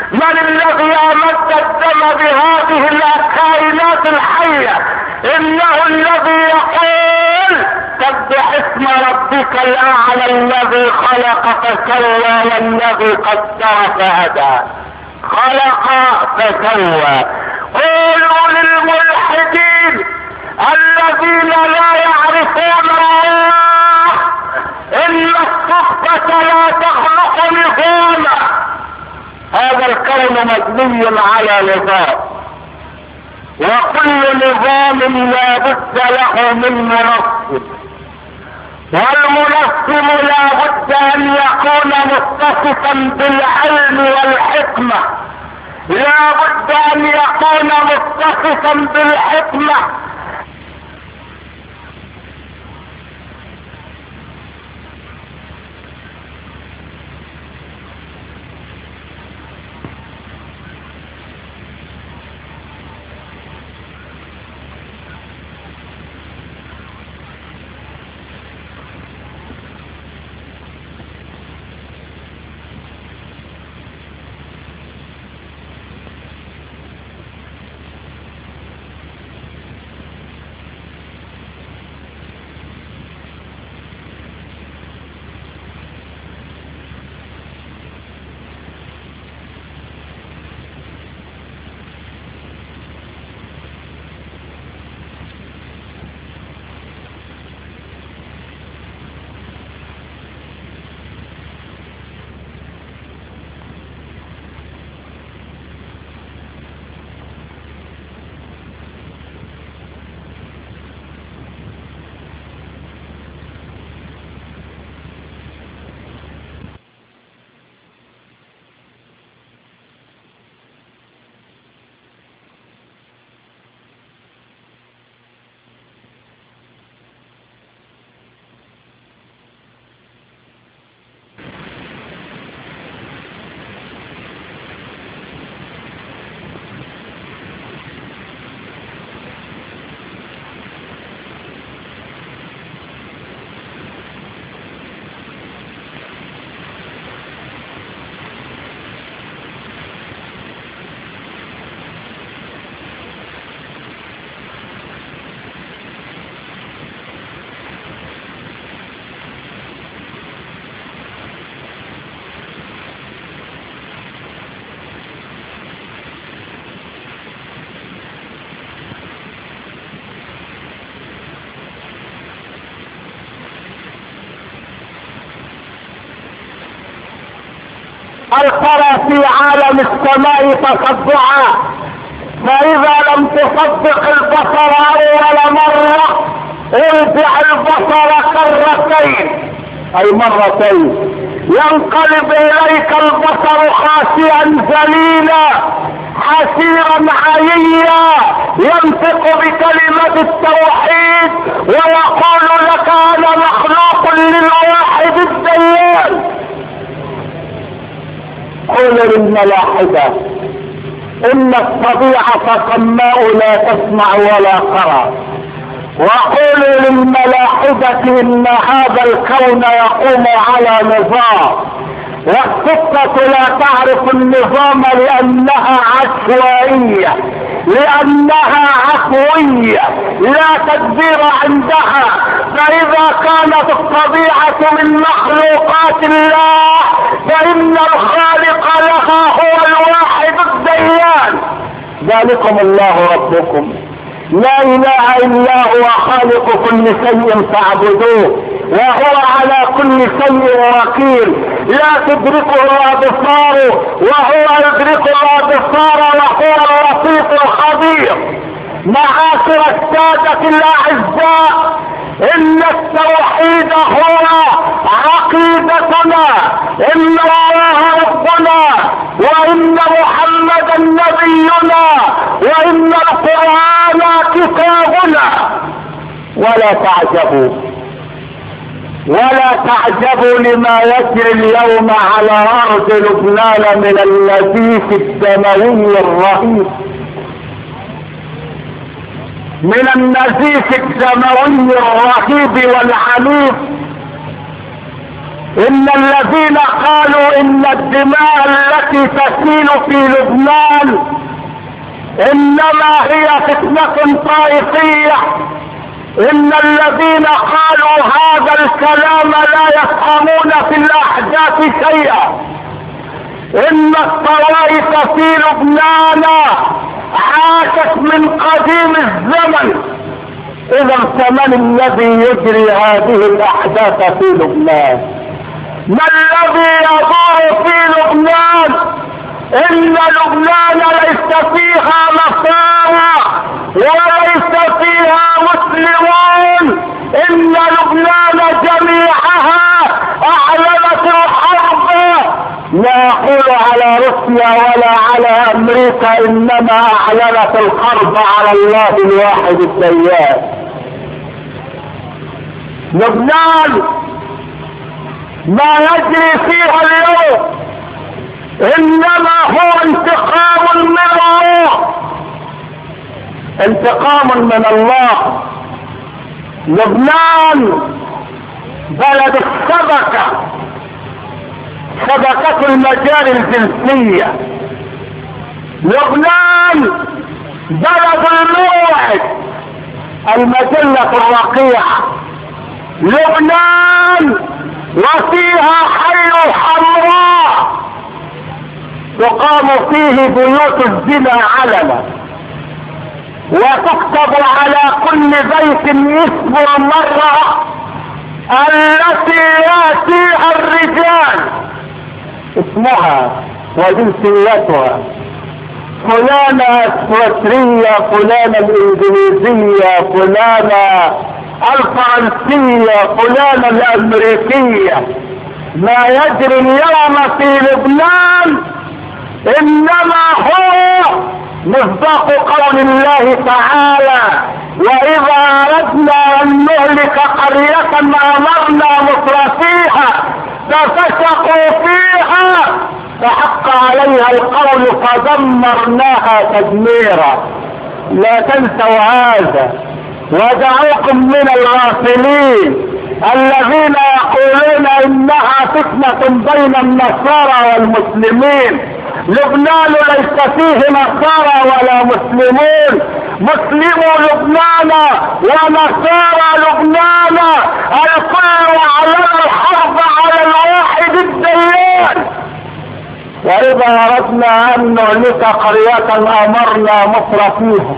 Speaker 1: من الذي امد الدم بهذه الكائنات الحية؟ انه الذي يقول سبح اسم ربك الاعلى الذي خلق فسوى والذي قدر فهدى. خلق فسوى. قولوا للملحدين الذين لا يعرفون الله ان الصحبة لا تخلق نظاما. هذا الكون مبني على نظام، وكل نظام لا بد له من منظم، والمنظم لا بد ان يكون متصفا بالعلم والحكمة، لا بد ان يكون متصفا بالحكمة. القرى في عالم السماء تصدعا، فاذا لم تصدق البصر اول مرة ارجع البصر كرتين اي مرتين، ينقلب اليك البصر خاسئا ذليلا حسيرا عييا، ينطق بكلمة التوحيد ويقول لك انا مخلوق للواحد الديان. قول للملاحدة ان الطبيعة صماء لا تسمع ولا ترى، وقولوا للملاحدة ان هذا الكون يقوم على نظام، والقطة لا تعرف النظام لانها عشوائية، لانها عفوية لا تدبير عندها. فاذا كانت الطبيعة من مخلوقات الله فان الخالق لها هو الواحد الديان. ذلكم الله ربكم لا اله الا هو خالق كل شيء فاعبدوه وهو على كل شيء وكيل، لا تدركه الابصار وهو يدرك الابصار وهو اللطيف الخبير. معاشر السادة الاعزاء، ان التوحيد هو عقيدتنا، ان الله ربنا، وان محمدا نبينا، وان القرآن كتابنا. ولا تعجبوا لما يجري اليوم على ارض لبنان من النزيف الدموي الرهيب، من النزيف الدموي الرهيب والعنيف. ان الذين قالوا ان الدماء التي تسيل في لبنان انما هي فتنة طائفية، ان الذين قالوا هذا الكلام لا يفهمون في الاحداث شيئا، ان الطوائف في لبنان عاشت من قديم الزمن. اذا فمن الذي يجري هذه الاحداث في لبنان؟ ما الذي يدور في لبنان؟ ان لبنان ليس فيها نصارى وليس فيها مسلمون، ان لبنان جميعها اعلنت الحرب، لا اقول على روسيا ولا على امريكا، انما اعلنت الحرب على الله الواحد الديان. لبنان ما يجري فيها اليوم انما هو انتقام من الله، انتقام من الله. لبنان بلد الشبكة، شبكة المجال الجنسية. لبنان بلد الموعد، المجلة الرقيعة. لبنان وفيها حي حمراء تقام فيه بيوت الزنا علنا، وتكتب على كل بيت اسم المرأة التي يأتيها الرجال، اسمها وجنسيتها، فلانة السويسرية، فلانة الانجليزية، فلانة الفرنسية، فلانة الامريكية. ما يجري اليوم في لبنان انما هو مصداق قول الله تعالى: واذا اردنا ان نهلك قرية امرنا مترفيها ففسقوا فيها فحق عليها القول فدمرناها تدميرا. لا تنسوا هذا، ودعوكم من الغافلين الذين يقولون انها فتنة بين النصارى والمسلمين. لبنان ليس فيه نصارى ولا مسلمون، مسلمو لبنان ونصارى لبنان الكل اعلن الحرب على الواحد الديان. واذا اردنا ان نهلك قرية امرنا مترفيها.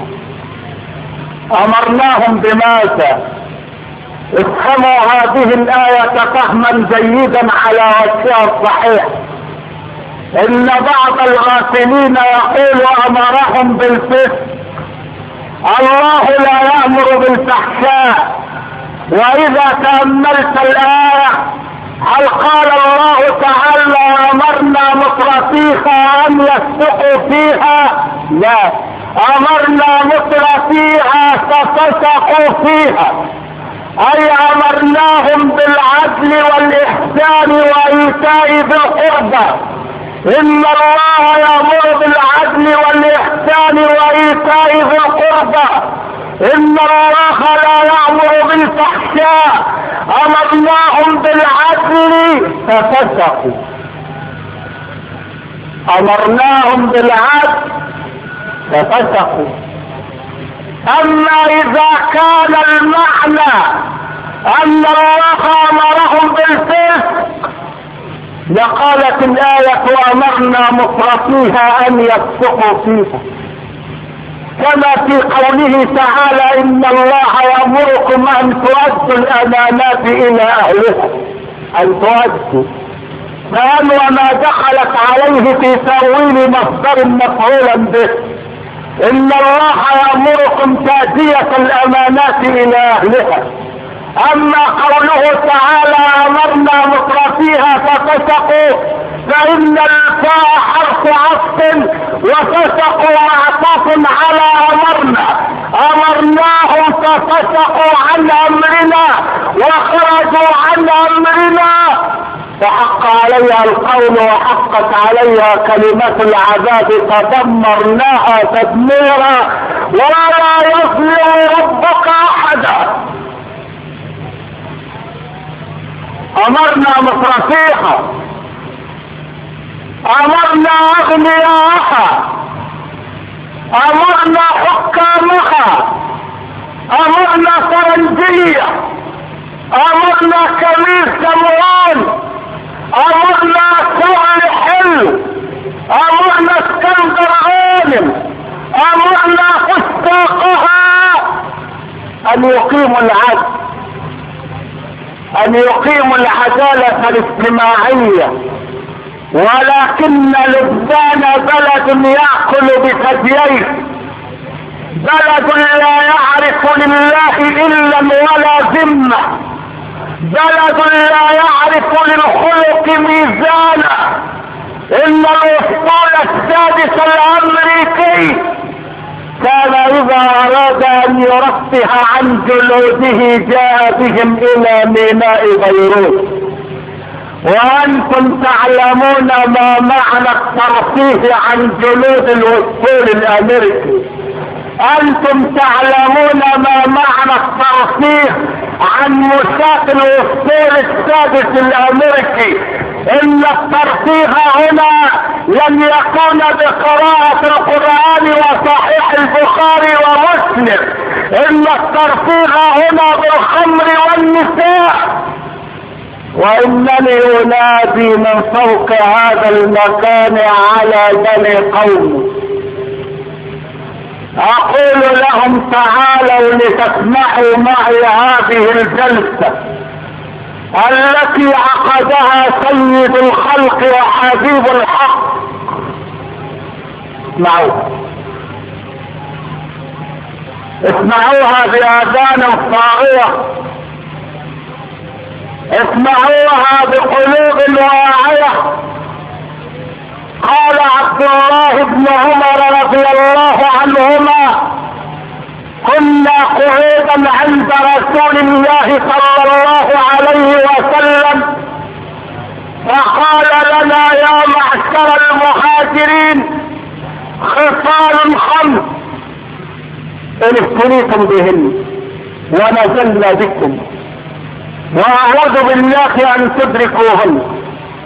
Speaker 1: امرناهم بماذا؟ افهموا هذه الآية فهما جيدا على وجهها الصحيح. ان بعض الغافلين يقول امرهم بالفسق. الله لا يأمر بالفحشاء. واذا تأملت الآية هل قال الله تعالى امرنا مترفيها ان يفسقوا فيها؟ لا، امرنا مترفيها ففسقوا فيها، اي امرناهم بالعدل والاحسان وايتاء ذي القربى. ان الله يامر بالعدل والاحسان وايتاء ذي القربى، ان الله لا يامر بالفحشاء. امرناهم بالعدل ففسقوا، امرناهم بالعدل ففسقوا. اما اذا كان المعنى ان الله امرهم بالفسق لقالت الآية وامرنا مترفيها ان يفسقوا فيها، كما في قوله تعالى ان الله يأمركم ان تؤدوا الامانات الى اهلها، ان تؤدوا. فان وما دخلت عليه في تأويل مصدر مفعولا به. ان الله يأمركم تأدية الامانات الى اهلها. اما قوله تعالى امرنا مترفيها ففسقوا فان الفاء حرف عطف وفسقوا معطوف على امرنا. امرناهم ففسقوا عن امرنا وخرجوا عن امرنا فحق عليها القول وحقت عليها كلمة العذاب فدمرناها تدميرا ولا يظلم ربك احدا. امر امرنا مصرفيها، امرنا اغنياءها، امرنا حكامها، امرنا فرنجية، امرنا كميل سموان، امرنا شغل حلو، امرنا اسكندر غانم، امرنا فستاقها ان يقيموا العدل، ان يقيموا العدالة الاجتماعية. ولكن لبنان بلد يأكل بثدييه، بلد لا يعرف لله إلا ولا ذمة، بلد لا يعرف للخلق ميزانا. إن الأسطول السادس الأمريكي كان إذا أراد أن يرفه عن جلوده جاء بهم إلى ميناء بيروت. وأنتم تعلمون ما معنى الترفيه عن جلود الأسطول الأمريكي، أنتم تعلمون ما معنى الترفيه عن مساق الأسطول السادس الأمريكي. إن الترفيه هنا لم يكون بقراءة القرآن وصحيح البخاري ومسلم، إن الترفيه هنا بالخمر والنساء. وإنني أنادي من فوق هذا المكان على بني قومي، أقول لهم تعالوا لتسمعوا معي هذه الجلسة التي عقدها سيد الخلق وحبيب الحق. اسمعوها بآذان صاغية، اسمعوها بقلوب واعية. قال عبد الله بن عمر رضي الله عنهما: كنا قعودا عند رسول الله صلى الله عليه وسلم فقال لنا: يا معشر المهاجرين خصال خمس إن ابتليتم بهن ونزلنا بكم وأعوذ بالله أن تدركوهن.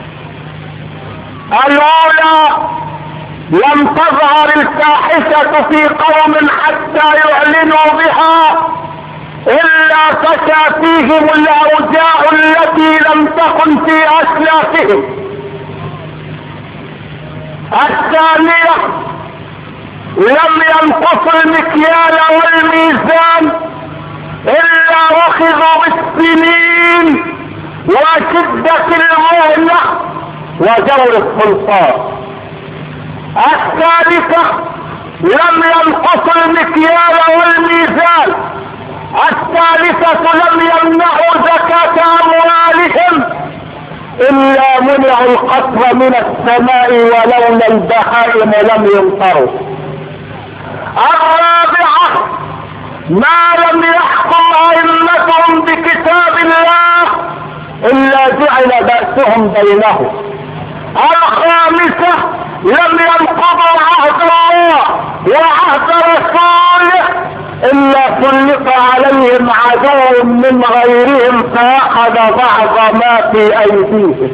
Speaker 1: الأولى: لم تظهر الفاحشة في قوم حتى يعلنوا بها إلا فشى فيهم الأوجاع التي لم تكن في أسلافهم. الثانية: لم ينقصوا المكيال والميزان إلا أخذوا بالسنين وشدة المهنة وجور السلطان. الثالثة: لم ينقصوا المكيال والميزان. الثالثة: لم يمنعوا زكاة أموالهم إلا منعوا القطر من السماء ولولا البهائم لم يمطروا. الرابعة: ما لم يحكم أئمتهم بكتاب الله إلا جعل بأسهم بينهم. الخامسة: لم ينقضوا عهد الله وعهد رسوله إلا سلط عليهم عدو من غيرهم فأخذ بعض ما في أيديهم.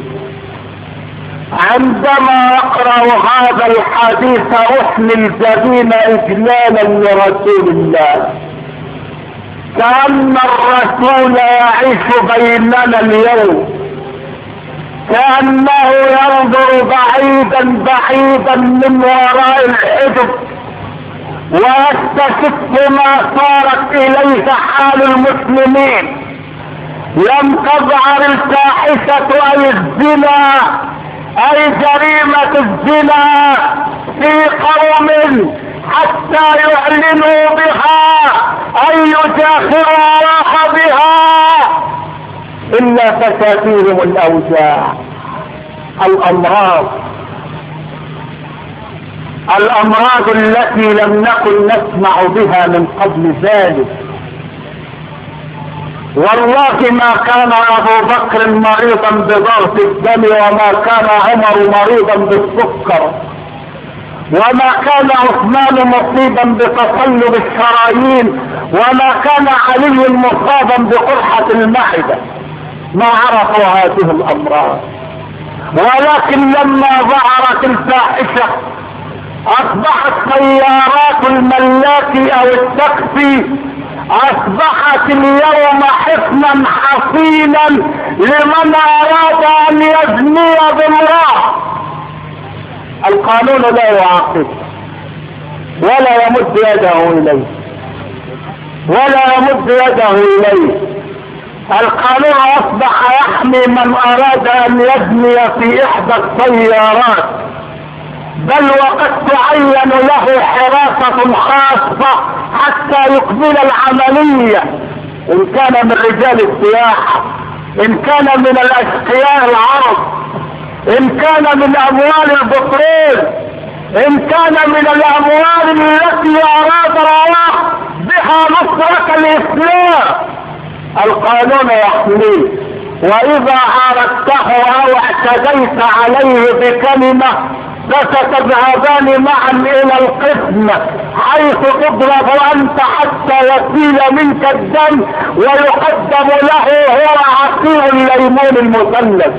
Speaker 1: عندما أقرأ هذا الحديث أحمي الجبين إجلالا لرسول الله، كأن الرسول يعيش بيننا اليوم، كأنه ينظر بعيدا بعيدا من وراء الحجب ويستشف ما صارت إليه حال المسلمين. لم تظهر الفاحشة أي الزنا أي جريمة الزنا في قوم حتى يعلنوا بها أي يجاهروا الله بها إلا فشى فيهم الأوجاع. الأمراض التي لم نكن نسمع بها من قبل ذلك. والله ما كان أبو بكر مريضا بضغط الدم، وما كان عمر مريضا بالسكر، وما كان عثمان مصيبا بتصلب الشرايين، وما كان علي مصابا بقرحة المعدة. ما عرفوا هذه الامراض. ولكن لما ظهرت الفاحشة اصبحت سيارات الملاك او التاكسي اصبحت اليوم حصنا حصينا لمن اراد ان يزني بامرأة. القانون لا يعاقب ولا يمد يده اليه ولا يمد يده اليه. القانون اصبح يحمي من اراد ان يزني في احدى السيارات، بل وقد تعين له حراسة خاصة حتى يقبل العملية، ان كان من رجال السياحة، ان كان من الاشقياء العرب، ان كان من اموال البترول، ان كان من الاموال التي اراد الله بها نصرة الاسلام. القانون يحميه، واذا عارضته او اعتديت عليه بكلمة فستذهبان معا الى القسم حيث تضرب انت حتى يسيل منك الدم ويقدم له هو عصير الليمون المثلث.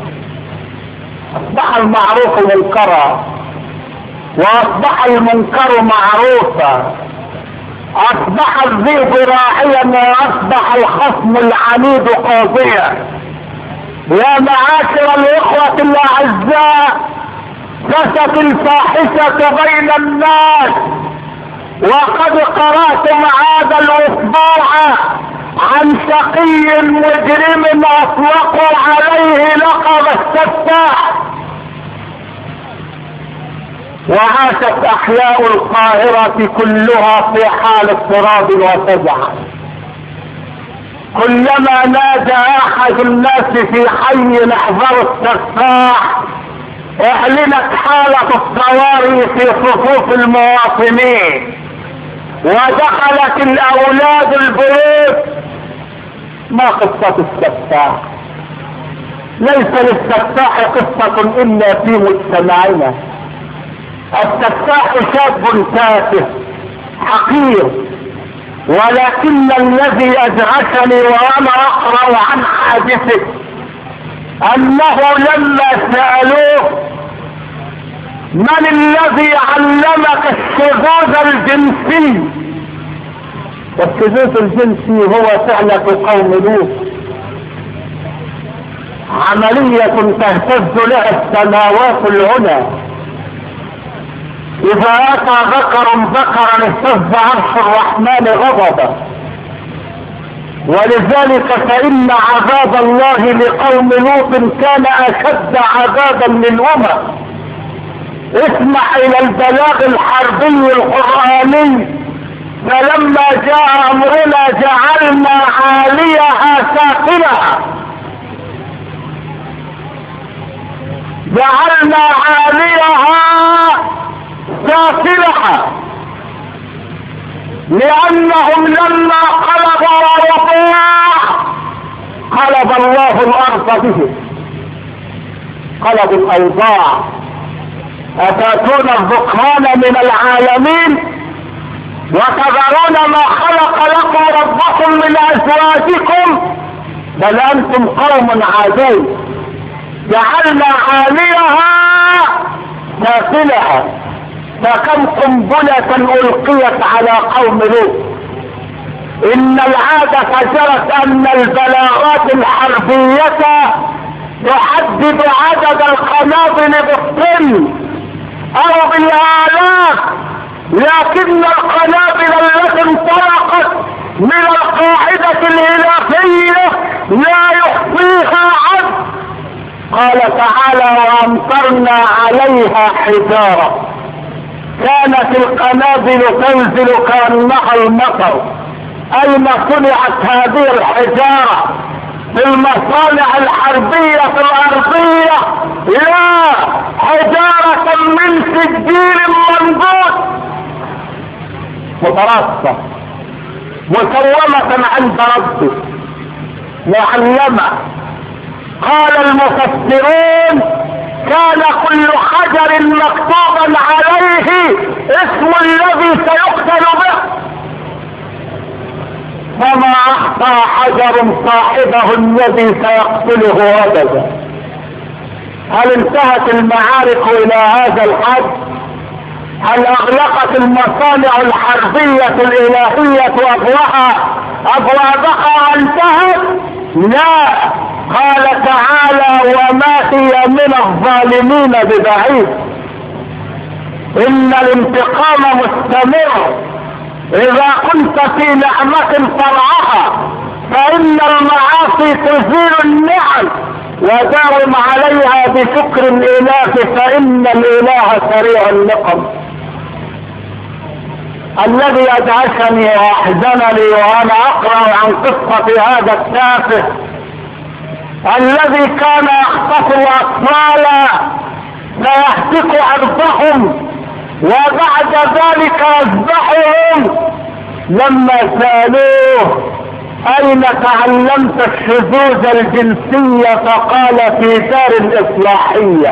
Speaker 1: اصبح المعروف منكرا واصبح المنكر معروفا، اصبح الذئب راعيا واصبح الخصم العنيد قاضيا. يا معاشر الاخوة الاعزاء، فشت الفاحشة بين الناس، وقد قرأتم هذا الاسبوع عن شقي مجرم اطلقوا عليه لقب السفاح، وعاشت احياء القاهرة كلها في حال اضطراب وفزع. كلما نادى احد الناس في حي احذروا السفاح اعلنت حالة الطوارئ في صفوف المواطنين، ودخلت الاولاد البيوت. ما قصة السفاح؟ ليس للسفاح قصة الا في مجتمعنا. السفاح شاب تافه حقير، ولكن الذي ادهشني وانا اقرأ عن حادثه انه لما سألوه من الذي علمك الشذوذ الجنسي، والشذوذ الجنسي هو فعلة قوم لوط، عملية تهتز لها السماوات العلى. اذا اتى ذكرا اهتز عرش الرحمن غضبا. ولذلك فان عذاب الله لقوم لوط كان اشد عذابا للامم. اسمع الى البلاغ الحربي القرآني. فلما جاء امرنا جعلنا عاليها سافلها، جعلنا عاليها سافلها، لانهم لما قلبوا الرضاع قلب الله الارض بهم، قلبوا الاوضاع. اتاتون الذكران من العالمين وتذرون ما خلق لكم ربكم من ازواجكم بل انتم قوم عادون. جعلنا عاليها سافلها، فكم قنبلة القيت على قوم لوط. ان العادة جرت ان البلاغات الحربية تحدد عدد القنابل بالطن او بالالاف، لكن القنابل التي انطلقت من القاعدة الهلافية لا يخفيها عد. قال تعالى وامطرنا عليها حجارة. كانت القنابل تنزل كأنها المطر. اين صنعت هذه الحجارة؟ في المصانع الحربية الارضية؟ لا، حجارة من سجيل منضود متراصة مسومة عند ربه معلمة. قال المفسرون كان كل حجر مكتوبا عليه اسم الذي سيقتل به، فما يقطع حجر صاحبه الذي سيقتله أبدا. هل انتهت المعارك إلى هذا الحد؟ هل أغلقت المصانع الحربية الإلهية أبوابها وانتهت؟ لا. قال تعالى: وما هي من الظالمين ببعيد. إن الانتقام مستمر. إذا كنت في نعمة فرعها فإن المعاصي تزيل النعم، وداوم عليها بشكر الإله فإن الإله سريع النقم. الذي أدهشني وأحزنني وأنا أقرأ عن قصة هذا التافه الذي كان يخطف الأطفال فيهتك عرضهم وبعد ذلك يذبحهم. لما سألوه: أين تعلمت الشذوذ الجنسية؟ فقال: في دار الإصلاحية.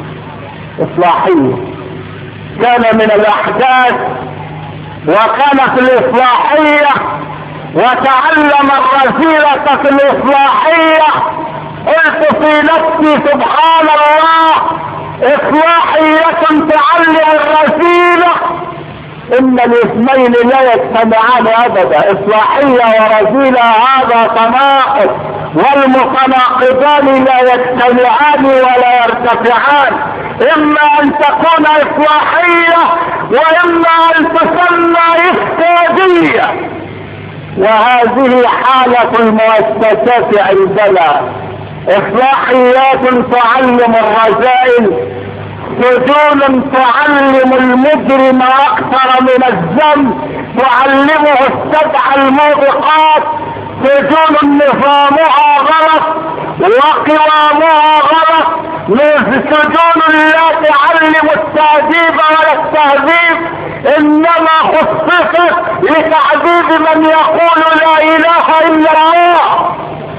Speaker 1: كان من الأحداث وكان في الإصلاحية وتعلم الرذيلة في الإصلاحية. قلت في نفسي: سبحان الله، إصلاحية تعلم الرذيلة، إن الاثنين لا يجتمعان أبدا. إصلاحية ورذيلة هذا تناقض، والمتناقضان لا يجتمعان ولا يرتفعان. إما أن تكون إصلاحية وإما أن تسمى إفسادية، وهذه حالة المؤسسات عندنا. إصلاحيات تعلم الرذائل، سجون تعلم المجرم أكثر من الذنب، تعلمه السبع الموبقات. سجون نظامها غلط وقوامها غلط. سجون لا تعلم التهذيب ولا التهذيب، انما خصصت لتعذيب من يقول لا اله الا الله.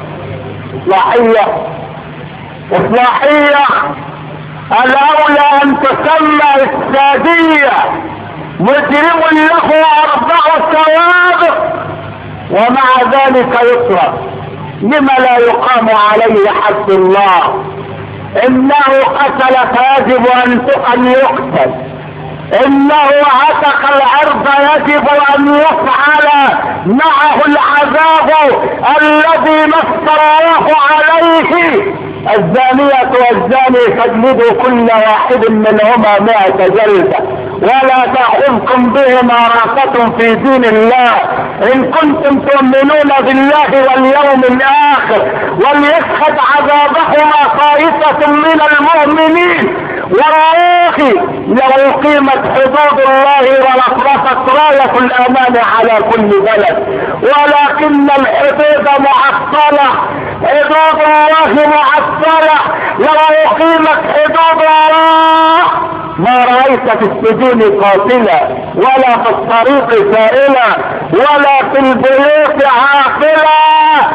Speaker 1: اصلاحية الاولى ان تسمى افسادية. مجرم له 4 سوابق ومع ذلك يطلق. لما لا يقام عليه حد الله؟ انه قتل فيجب ان يقتل، انه عتق العرض يجب ان يفعل معه العذاب الذي نص الله عليه. الزانية والزاني فاجلدوا كل واحد منهما 100 جلدة ولا تأخذكم بهما رأفة في دين الله إن كنتم تؤمنون بالله واليوم الآخر. وليشهد عذابهما طائفة من المؤمنين. والله لو أقيمت حدود الله ولأطلقت راية الأمان على كل بلد، ولكن الحدود معطلة. حدود الله معطلة. لو أقيمت حدود الله ما رأيت في السجون قاتلا ولا في الطريق سائلا ولا في البيوت عاقلا.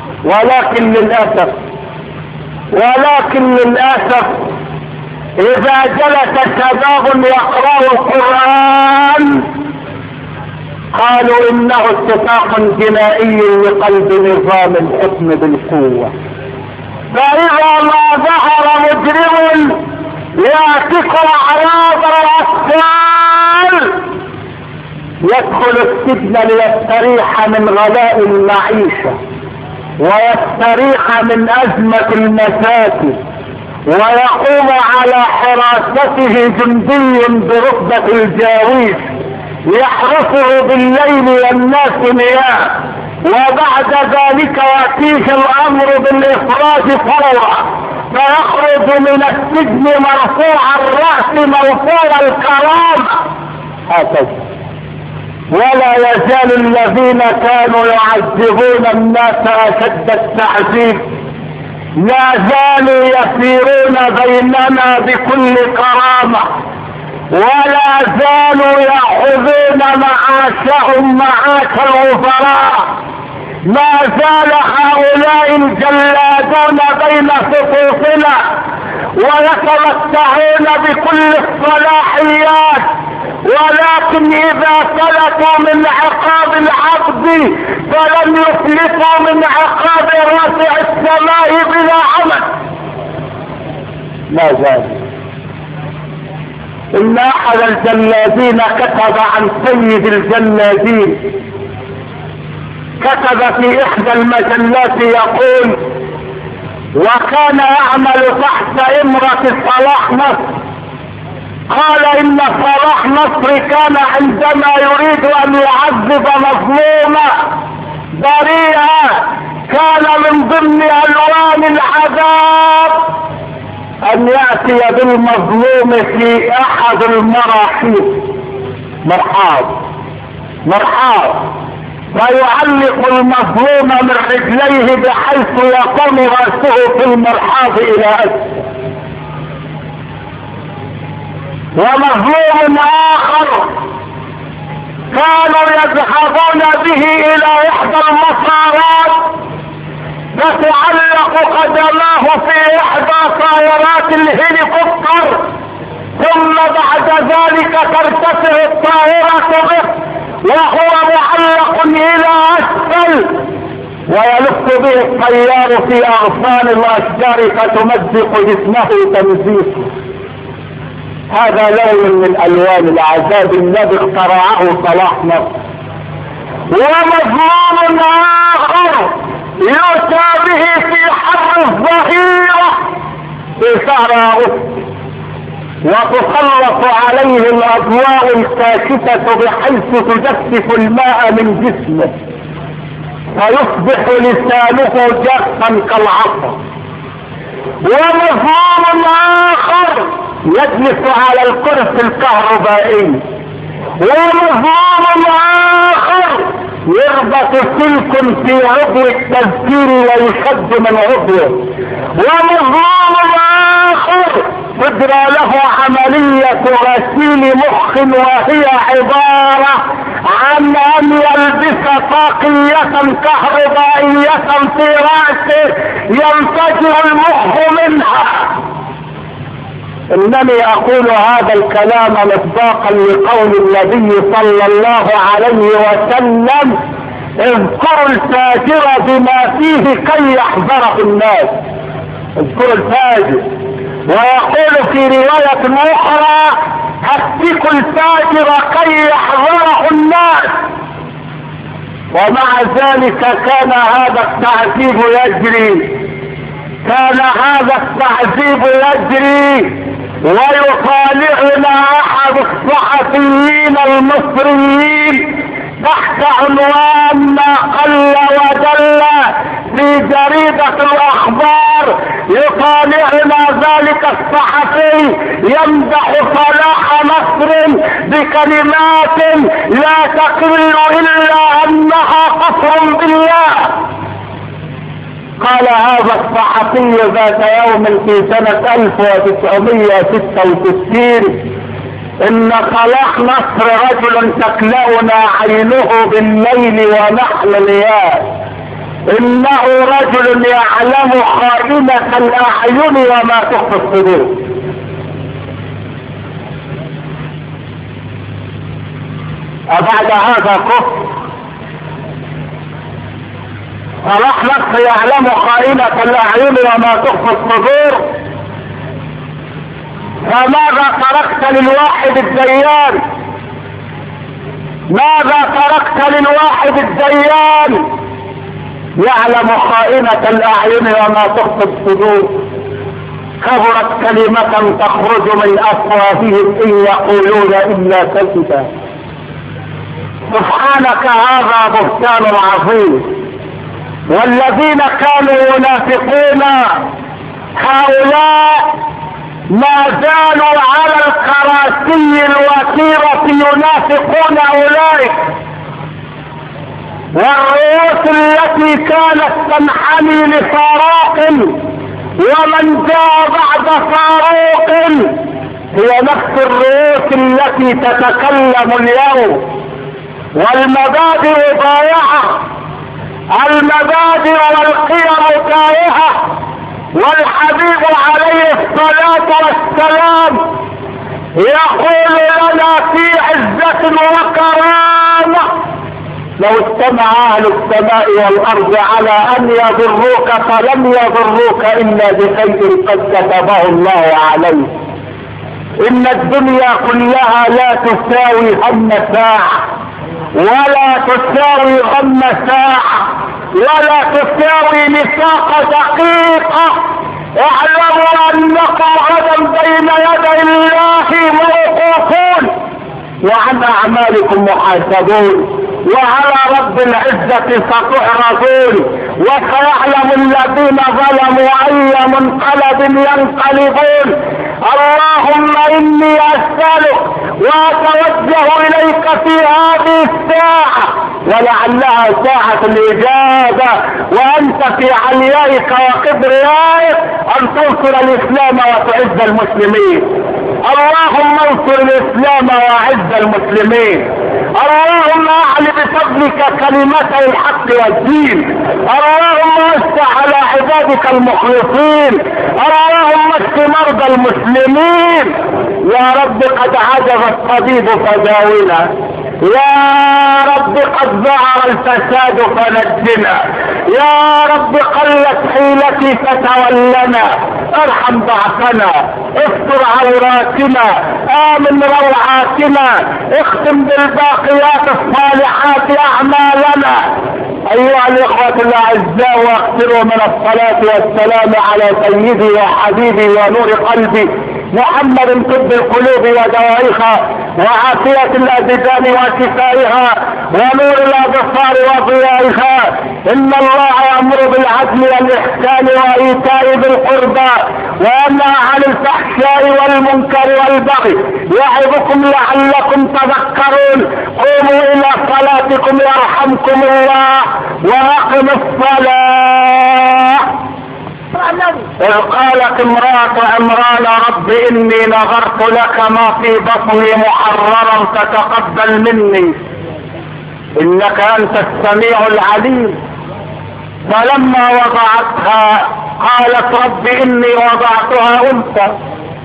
Speaker 1: ولكن للأسف إذا جلس شباب يقرأ القرآن قالوا إنه اتفاق جنائي لقلب نظام الحكم بالقوة. فإذا ما ظهر مجرم يأتيك أعراض الأطفال يدخل السجن ليستريح من غلاء المعيشة ويستريح من أزمة المساكن، ويقوم على حراسته جندي برتبة الجاويش يحرسه بالليل والناس نيام. وبعد ذلك يأتيه الأمر بالإخراج فورا، فيخرج من السجن مرفوع الرأس مرفوع الكرامة. هكذا. ولا يزال الذين كانوا يعذبون الناس أشد التعذيب لا زالوا يسيرون بيننا بكل كرامة، ولا زالوا يأخذون معاشهم معاش الوزراء. ما زال هؤلاء الجلادون بين صفوفنا ويتمتعون بكل الصلاحيات ولكن اذا فلتوا من عقاب العبد فلم يفلتوا من عقاب رافع السماء بلا عمل. ما ذلك؟ ان احد الجلادين كتب عن سيد الجلادين، كتب في احدى المجلات يقول: وكان يعمل تحت امرة صلاح نصر. قال ان صلاح نصر كان عندما يريد ان يعذب مظلوما بريئا كان من ضمن الوان العذاب ان يأتي بالمظلوم في احد المراحيض، مرحاض، ويعلق المظلوم من رجليه بحيث يقوم رأسه في المرحاض الى اسفل. ومظلوم اخر كانوا يذهبون به الى احدى المسارات فتعلق قدماه في احدى طائرات الهليكوبتر، ثم بعد ذلك ترتفع الطائرة به وهو معلق الى اسفل، ويلف به الطيار في اغصان الاشجار فتمزق جسمه تمزيقا. هذا لون من الوان العذاب الذي اخترعه صلاح نصر. ومظلوم اخر يؤتى به في حر الظهيرة في شهر اغسطس وتسلط عليه الاضواء الكاشفة بحيث تجفف الماء من جسمه فيصبح لسانه جافا كالعصا. ومظلوم اخر يجلس على الكرسي الكهربائي. ومظلوم اخر يربط سلك في عضو التذكير ويشد من عضوه. ومظلوم اخر تجرى له عملية غسيل مخ وهي عبارة عن ان يلبس طاقية كهربائية في رأسه ينفجر المخ منها. انني اقول هذا الكلام مصداقا لقول النبي صلى الله عليه وسلم: اذكروا الفاجر بما فيه كي يحذره الناس. اذكروا الفاجر. ويقول في رواية اخرى: هتكوا الفاجر كي يحذره الناس. ومع ذلك كان هذا التعذيب يجري ويطالعنا احد الصحفيين المصريين تحت عنوان ما قل ودل في جريدة الاخبار. يطالعنا ذلك الصحفي يمدح صلاح نصر بكلمات لا تقل الا انها كفر بالله. قال هذا الصحفي ذات يوم في سنة 1966: ان صلاح نصر رجل تكلأنا عينه بالليل ونحن نيام، انه رجل يعلم خائنة الاعين وما تخفي الصدور. أبعد هذا كفر؟ صلاح نصر يعلم خائنة الاعين وما تخفي الصدور. فماذا تركت للواحد الديان؟ ماذا تركت للواحد الديان يعلم خائنة الاعين وما تخفي الصدور؟ كبرت كلمة تخرج من افواههم ان يقولون الا كذبا. سبحانك هذا بهتان عظيم. والذين كانوا ينافقون هؤلاء ما زالوا على الكراسي الوثيرة ينافقون أولئك. والرؤوس التي كانت تنحني لفاروق ومن جاء بعد فاروق هي نفس الرؤوس التي تتكلم اليوم. والمبادئ ضائعة، المبادئ والقيم تائهة. والحبيب عليه الصلاة والسلام يقول لنا في عزة وكرامة لو اجتمع اهل السماء والارض على ان يضروك فلم يضروك الا بشيء قد كتبه الله عليك. ان الدنيا كلها لا تساوي هم ساعة، ولا تساوي غم ساعة، ولا تساوي نفاق دقيقة. اعلموا انكم غدا بين يدي الله موقوفون، وعن اعمالكم محاسبون، وعلى رب العزة ستعرضون، وسيعلم الذين ظلموا اي منقلب ينقلبون. اللهم اني اسألك واتوجه اليك في هذه الساعة، ولعلها ساعة الاجابة وانت في عليائك وكبريائك، ان تنصر الاسلام وتعز المسلمين. اللهم انصر الاسلام واعز المسلمين. اللهم اعل بفضلك كلمتي الحق والدين. اللهم وسع على عبادك المخلصين. اللهم اشف مرضى المسلمين. يا رب قد عجز الطبيب فداونا، يا رب قد ظهر الفساد فنجنا، يا رب قلت حيلتي فتولنا، ارحم ضعفنا، استر عوراتنا، امن روعاتنا، اختم بالباقيات الصالحات اعمالنا. ايها الاخوة الاعزاء، واكثروا من الصلاة والسلام على سيدي وحبيبي ونور قلبي محمد طب القلوب ودوائها، وعافية الابدان وشفائها، ونور الابصار وضيائها. ان الله يأمر بالعدل والاحسان وايتاء ذي القربى، وينهى عن الفحشاء والمنكر والبغي، يعظكم لعلكم تذكرون. قوموا الى صلاتكم يرحمكم الله، واقم الصلاة. إذ قالت امرأة عمران رب إني نظرت لك ما في بطني محررا فتقبل مني إنك أنت السميع العليم. فلما وضعتها قالت رب إني وضعتها أنثى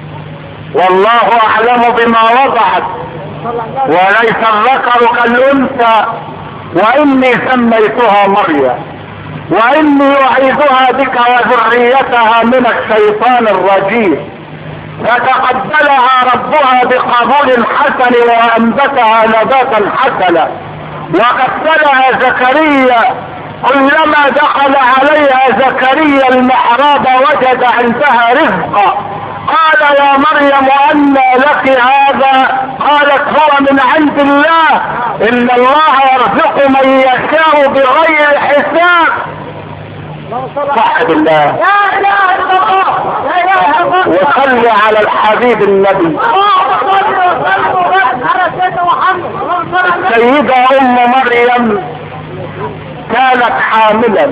Speaker 1: والله أعلم بما وضعت وليس الذكر كالأنثى وإني سميتها مريم وإني أعيذها بك وذريتها من الشيطان الرجيم. فتقبلها ربها بقبول حسن وأنبتها نباتا حسنا. وغسلها زكريا كلما دخل عليها زكريا المحراب وجد عندها رزقا. قال يا مريم أنى لك هذا؟ قالت هو من عند الله، إن الله يرزق من يشاء بغير حساب. وحد الله، لا اله الا الله، لا اله الا الله، وصل على الحبيب النبي. السيدة ام مريم كانت حاملا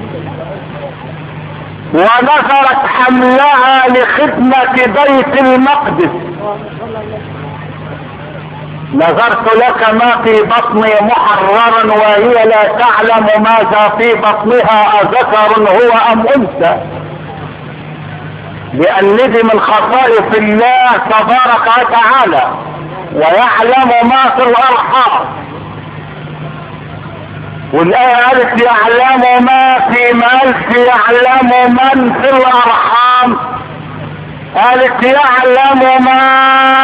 Speaker 1: ونظرت حملها لخدمة بيت المقدس. نظرت لك ما في بطني محررا وهي لا تعلم ماذا في بطنها أذكر هو أم أنثى، لأن دي من خصائص الله تبارك وتعالى، ويعلم ما في الأرحام. والآية قالت يعلم ما في ملك، يعلم من في الأرحام. قالت يعلم ما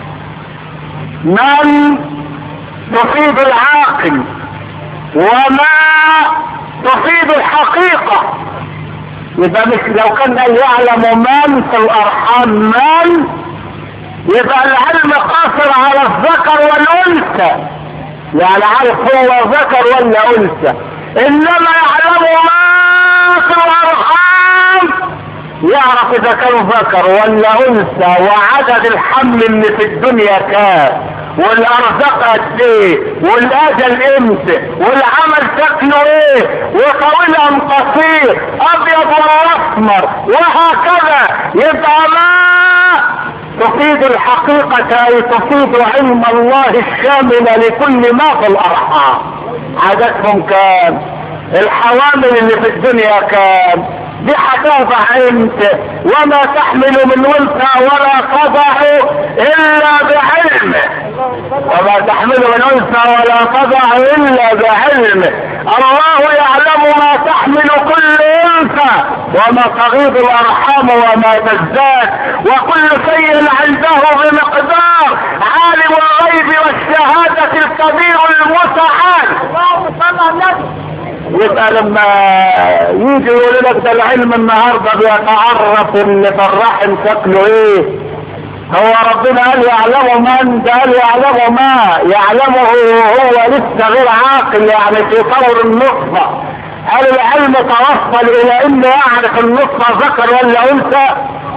Speaker 1: من تفيد العاقل وما تفيد الحقيقة. يبقى مش لو كان يعلم من في الأرحام من، يبقى العلم قاصر على الذكر والأنثى، يعني عارف هو ذكر ولا أنثى. إنما يعلم ما في الأرحام، يعرف إذا كان ذكر ولا أنثى، وعدد الحمل اللي في الدنيا كام، والارزاق قد ايه، والاجل امتى، والعمل شكله ايه، وطويل ام قصير، ابيض ولا اسمر، وهكذا. يبقى ما تفيد الحقيقة اي تفيد علم الله الشامل لكل ما في الارحام. عددهم كام، الحوامل اللي في الدنيا كام، دي هتوضع امتى؟ وما تحمل من انثى ولا تضع الا بعلمه، وما تحمل من انثى ولا تضع الا بعلمه. الله يعلم ما تحمل كل انثى وما تغيض الارحام وما تزداد، وكل شيء عنده بمقدار. عالم الغيب والشهادة الكبير المتعال. اللهم صل على النبي. يبقى لما يجي يقول لك ده العلم النهارده بيتعرف اللي في الرحم شكله ايه، هو ربنا قال يعلمه من؟ ده قال يعلمه ما يعلمه هو لسه غير عاقل، يعني في طور النطفه. قال العلم توصل الى انه يعرف النطفه ذكر ولا انثى؟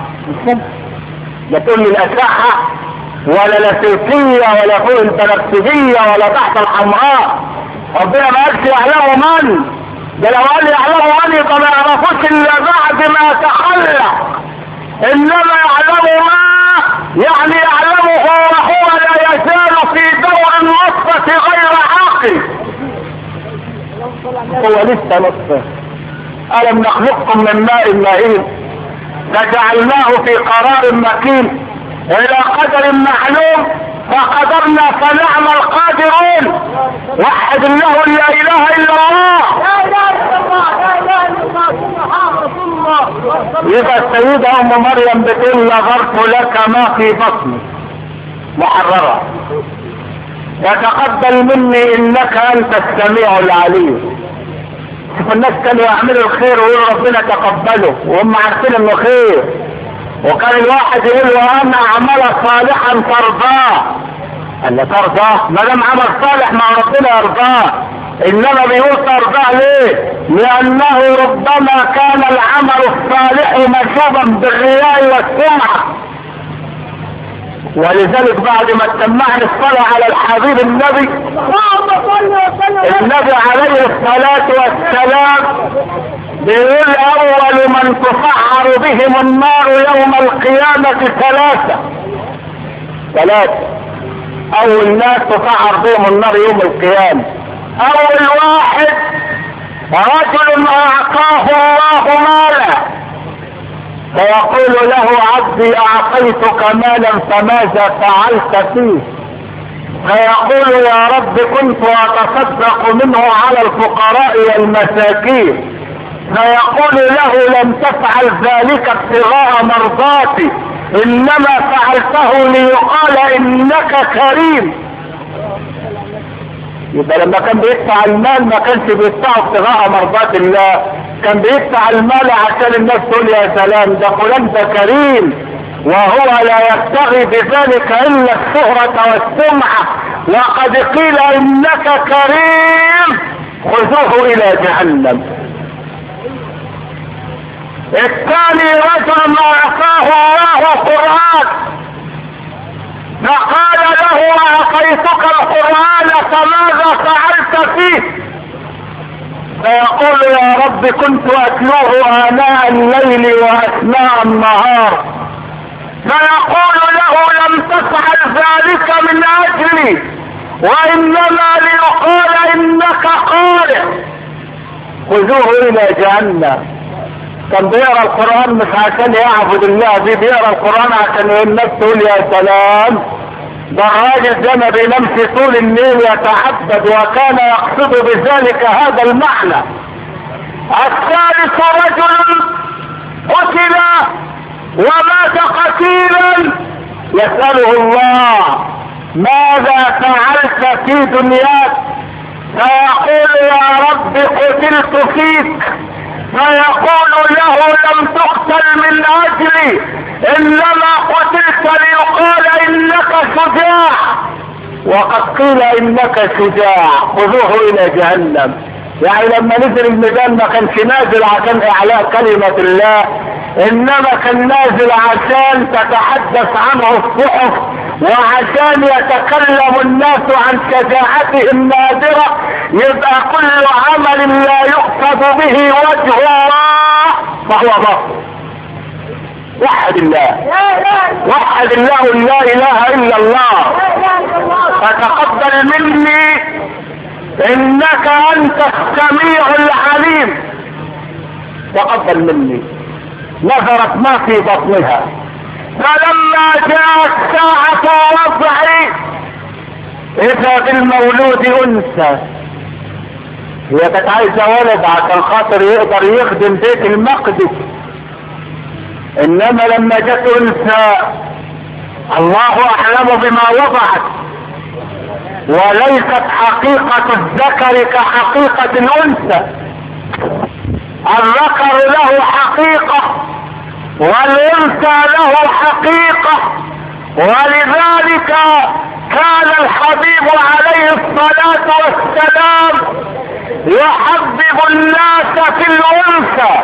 Speaker 1: لا تقول لي الاشعه ولا لاسلكيه ولا فوق البنفسجيه ولا تحت الحمراء. ربنا ما قالش يعلمه من، ده لو قال يعلمه من يبقى ما يعرفوش الا بعد ما تخلق. انما يعلمه ما يعني يعلمه وهو لا يزال في دور النطفه غير عاقل، هو لسه نطفه. الم نخلقكم من ماء مهين فجعلناه في قرار مكين الى قدر معلوم فقدرنا فنعم القادرون. وحد الله لا اله الا الله. لا اله الا الله، لا اله الا الله، رسول الله. يبقى السيدة ام مريم بتقول نظرت لك ما في بطني محررة، يتقبل مني انك انت السميع العليم. شوف الناس كانوا يعملوا الخير ويقولوا ربنا تقبله وهم عارفين انه خير، وكان الواحد يقول له انا عمل صالحا ترضاه. قال له ترضاه؟ ما دام عمل صالح مع ربنا يرضاه. انما بيقول ترضاه ليه؟ لانه ربما كان العمل الصالح مشوبا بالرياء والسمعه. ولذلك بعد ما اتجمعنا الصلاه على الحبيب النبي عليه الصلاه والسلام بيقول اول من تسعر بهم النار يوم القيامة ثلاثة. اول ناس تسعر بهم النار يوم القيامة. اول واحد رجل اعطاه الله مالا فيقول له عبدي اعطيتك مالا فماذا فعلت فيه؟ فيقول يا رب كنت اتصدق منه على الفقراء والمساكين. فيقول له لم تفعل ذلك ابتغاء مرضاتي، انما فعلته ليقال انك كريم. يبقى لما كان بيدفع المال ما كانش بيدفعه ابتغاء مرضات الله، كان بيدفع المال عشان الناس تقول يا سلام ده فلان ده كريم، وهو لا يبتغي بذلك الا الشهرة والسمعة. وقد قيل انك كريم خذوه الى جهنم. الثاني رجل اعطاه الله قرآن فقال له اعطيتك القرآن فماذا فعلت فيه؟ فيقول يا رب كنت اتلوه اناء الليل واثناء النهار. فيقول له لم تفعل ذلك من اجلي وانما ليقال انك قارئ. خذوه الى جهنم. كان بيقرا القرآن مش عشان يعبد الله، دي بيقرا القرآن عشان الناس تقول يا سلام ده الراجل ده ما بينامش طول الليل يتعبد، وكان يقصد بذلك هذا المعنى. الثالث رجل قتل ومات قتيلا يسأله الله ماذا فعلت في دنياك؟ فيقول يا رب قتلت فيك. فيقول له لم تقتل من اجلي انما قتلت ليقال انك شجاع، وقد قيل انك شجاع. خذوه الى جهنم. يعني لما نزل الميدان ما كانش نازل عشان اعلاء كلمة الله، انما كان نازل عشان تتحدث عنه الصحف وعشان يتكلم الناس عن شجاعته النادرة. يبقى كل عمل لا يقصد به وجه الله فهو باطل. وحد الله، وحد الله لا اله الا الله. فتقبل مني انك انت السميع العليم. تقبل مني. نظرت ما في بطنها، فلما جاءت ساعة وضعي اذا بالمولود انثى. هي كانت عايزة ولد عشان خاطر يقدر يخدم بيت المقدس، انما لما جت انثى الله اعلم بما وضعت، وليست حقيقة الذكر كحقيقة الانثى. الذكر له حقيقة والانثى له حقيقة، ولذلك كان الحبيب عليه الصلاة والسلام يحبب الناس في الانثى،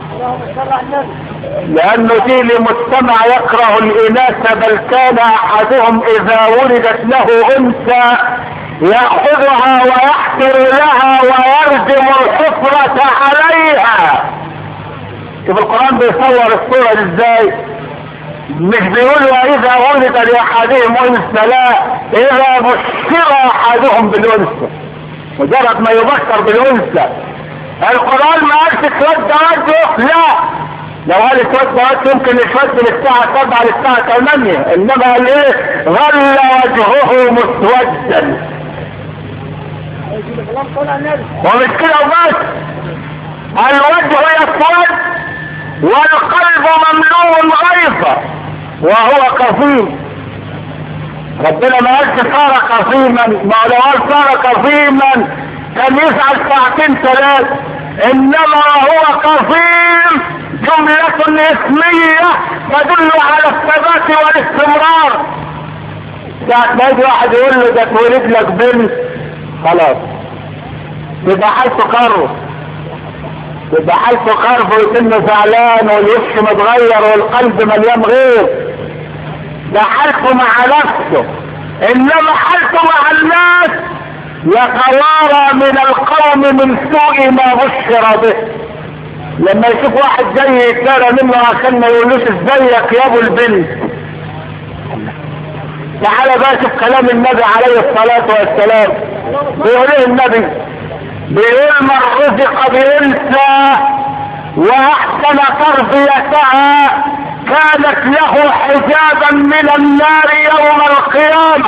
Speaker 1: لانه دي لمجتمع يكره الاناث، بل كان احدهم اذا ولدت له انثى يأخذها ويحفر لها ويرجم الحفرة عليها. شوف القرآن بيصور الصورة ازاي، مش بيقول واذا ولد لاحدهم انثى، لا، اذا بشر احدهم بالانثى، مجرد ما يبشر بالانثى. القرآن ما قالش اسود وجهه، لا، لو قال اسود وجهه يمكن يشد للساعة 7 للساعة 8، انما قال ايه؟ ظل وجهه مسودا. ومش كده وبس، الوجه يسود والقلب مملوء غيظا وهو كظيم. ربنا ما قالش صار كظيما، ما لو قال صار كظيما كان يزعل ساعتين 3، انما هو كظيم جملة اسمية تدل على الثبات والاستمرار. ساعة ما يجي واحد يقول له ده اتولد لك بنت، خلاص يبقى حالته كرب، يبقى حالته كرب ويتم زعلان والوش متغير والقلب مليان غيظ. ده حالته مع نفسه، انما حالته مع الناس يتوارى من القوم من سوء ما بشر به. لما يشوف واحد جاي يتدارى منه عشان ما يقولوش ازيك يا ابو البنت. تعالى بقى شوف كلام النبي عليه الصلاة والسلام، بيقول ايه النبي؟ بيقول من رزق بانثى واحسن تربيتها كانت له حجابا من النار يوم القيامة.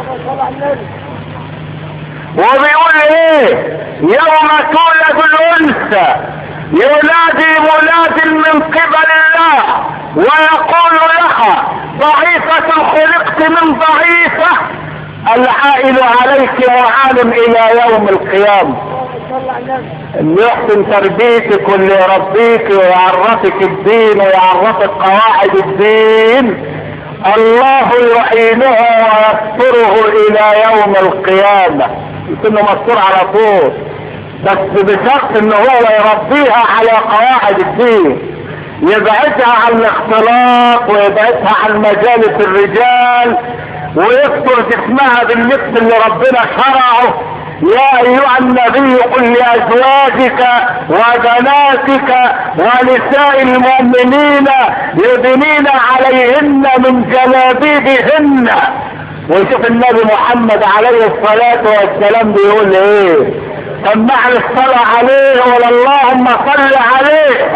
Speaker 1: وبيقول ايه؟ يوم تولد الانثى ينادي مناد من قبل الله ويقول لها ضعيفة خلقت من ضعيفة، العائل عليك معالم الى يوم القيامة. اللي يحسن تربيتك واللي يربيك ويعرفك الدين ويعرفك قواعد الدين الله يعينه ويستره الى يوم القيامة، يكون مستور على طول، بس بشرط ان هو يربيها على قواعد الدين، يبعدها عن الاختلاط ويبعدها عن مجالس الرجال ويستر جسمها باللبس اللي ربنا شرعه. يا ايها النبي قل لازواجك وبناتك ونساء المؤمنين يدنين عليهن من جلابيبهن. ويشوف النبي محمد عليه الصلاة والسلام بيقول ايه؟ سمعنا الصلاة عليه ولا اللهم صل عليه.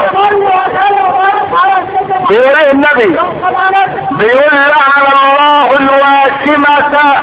Speaker 1: بيقول ايه النبي؟ بيقول لعن الله الواشمة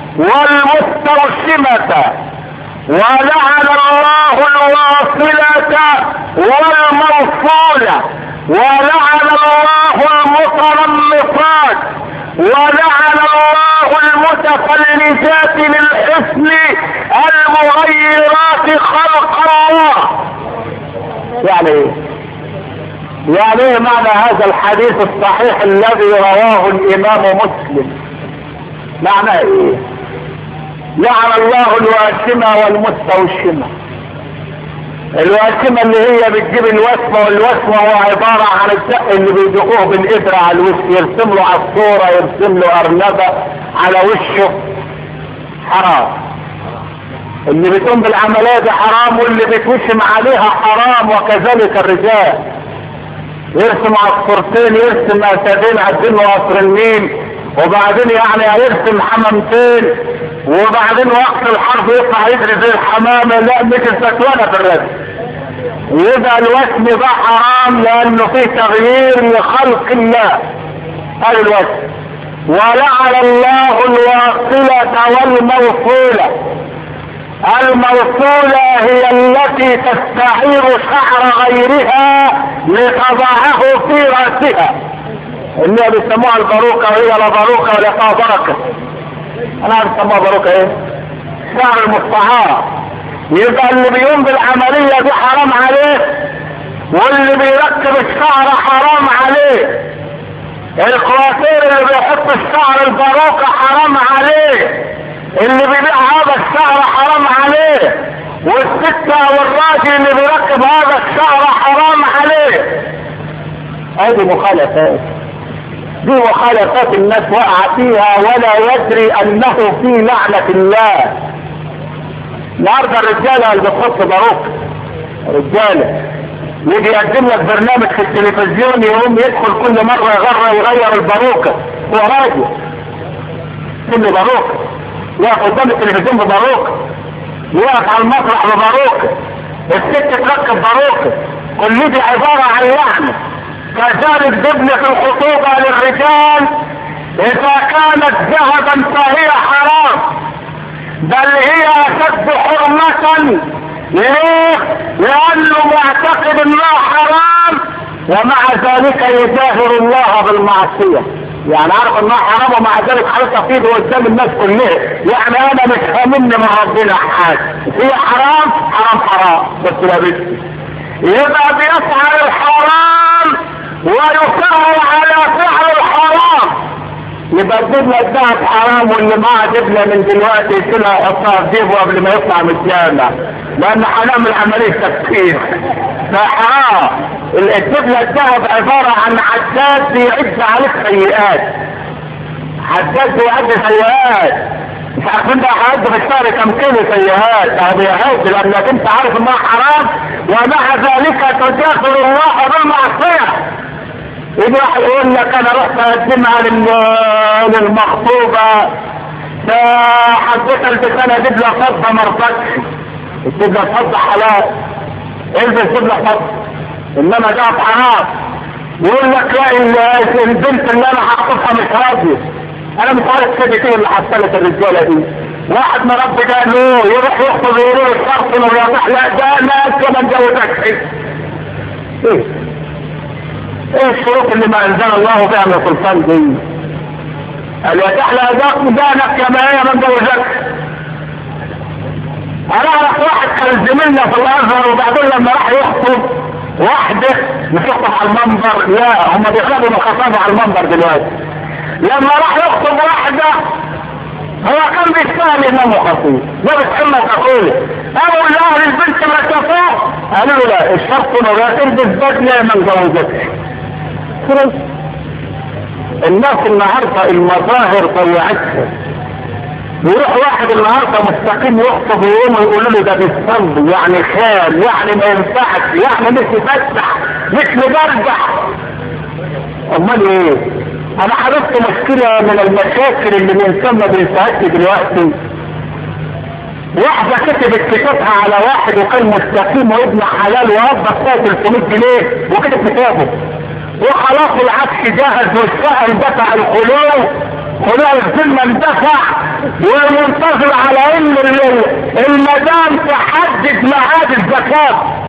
Speaker 1: والمستوشمة ولعن الله الواصلة والموصولة ولعن الله المترمصات ولعن الله المتفلجات للحسن المغيرات خلق الله. يعني ايه؟ يعني ايه معنى هذا الحديث الصحيح الذي رواه الامام مسلم؟ معنى ايه؟ لعن الله الواشمة والمستوشمة. الواشمة اللي هي بتجيب الوسمة، والوسمة هو عبارة عن الدق اللي بيدقوه بالإبرة على الوش، يرسم له عصفورة، يرسم له أرنبة على وشه، حرام. اللي بتقوم بالعملية دي حرام، واللي بتوشم عليها حرام، وكذلك الرجال. يرسم عصفورتين، يرسم أسدين عدين وقصر النيل، وبعدين يعني يرسم حمامتين، وبعدين وقت الحرب يطلع يجري زي الحمامة. لا، مش الفتوانة في الرسم. يبقى الوسم ده حرام لانه فيه تغيير لخلق الله. هذا الوسم. ولعن الله الواصلة والموصولة. الموصولة هي التي تستعير شعر غيرها لتضعه في رأسها، اللي بيسموها الباروكة، وهي لا باروكة ولا فيها بركة. انا بيسموها باروكة ايه؟ شعر المستعار. يبقى اللي بيقوم بالعملية دي حرام عليه، واللي بيركب الشعر حرام عليه. القوافير اللي بيحط الشعر الباروكة حرام عليه، اللي بيبيع هذا الشعر حرام عليه، والستة والراجل اللي بيركب هذا الشعر حرام عليه. هذه مخالفات، دي مخالفات الناس وقع فيها ولا يدري انه في لعنة الله. النهارده الرجاله اللي بتحط باروكة، رجاله يجي يقدم لك برنامج في التلفزيون، يقوم يدخل كل مره يغير الباروكة. هو راجل كل باروكة، يقف قدام التلفزيون بباروكة، يقف على المسرح بباروكة، الست تركب باروكة. كل دي عبارة عن لعنة. كذلك دبلة الخطوبة للرجال اذا كانت ذهبا فهي حرام، بل هي اشد حرمة. ليه؟ لانه معتقد انها حرام ومع ذلك يجاهر الله بالمعصية. يعني عارف انها حرام ومع ذلك حرصها في ايده قدام الناس كلها. يعني انا مش هاممني مع ربنا حاجه، هي حرام حرام بس لا بس. يبقى بيفعل الحرام ويصر على فعل الحرام. يبقى الدبلة الذهب حرام، واللي معاه دبلة من دلوقتي يشيلها يحطها في جيبه قبل ما يطلع من الجامع، لان هنعمل عملية تفكير. فحرام. الدبلة الذهب عبارة عن حداد بيعد عليك سيئات. حداد بيعد سيئات. مش عارفين ده هيعد في الشهر كم كيلو سيئات، او بيعد لانك انت عارف انها حرام ومع ذلك تجاهر الله بالمعصية. يجي واحد يقول لك انا رحت اقدمها للمخطوبة، فحبيت البس انا دبلة فضة مرضتش. الدبلة الفضة حلال، البس دبلة فضة، انما ده حرام. يقول لك لا البنت اللي انا هحطها مش راضية. انا مش عارف كده ايه اللي حصلت الرجالة دي. واحد مربي قال له يروح يخطب يقول له الشرط انه يصح، لا ده انا كمان جوزك. ايه الشروط اللي ما انزل الله بها من السلطان دي؟ قال يا تحلى ذاك دانك كما هي من جوزك. انا اعرف واحد كان زميلنا في الازهر، وبعدين لما راح يخطب واحده مش يخطب على المنبر، لا هم بيغلبوا من الخطابه على المنبر دلوقتي. لما راح يخطب واحده هو كان بيستاهل انه خطيب، لا بتحمل تقول اول اهل البنت ما شافوه قالوا له لا الشرط انه لا تلبس بدله من جوزك. الناس النهارده المظاهر طلعتها. بيروح واحد النهارده مستقيم يخطب ويقوم يقولوا له ده بيصلي، يعني خال، يعني ما ينفعش، يعني مش يفتح، مش مبرجح. امال ايه؟ انا عرفت مشكله من المشاكل اللي الانسان ما بينساهاش دلوقتي. واحده كتبت كتابها على واحد وكان مستقيم وابن حلال ووظف فيها 300 جنيه وكتب كتابه، وخلاص العكس جاهز والسائل دفع الخلو الذمه اندفع، ومنتظر على ان المدام تحدد ميعاد الزكاه.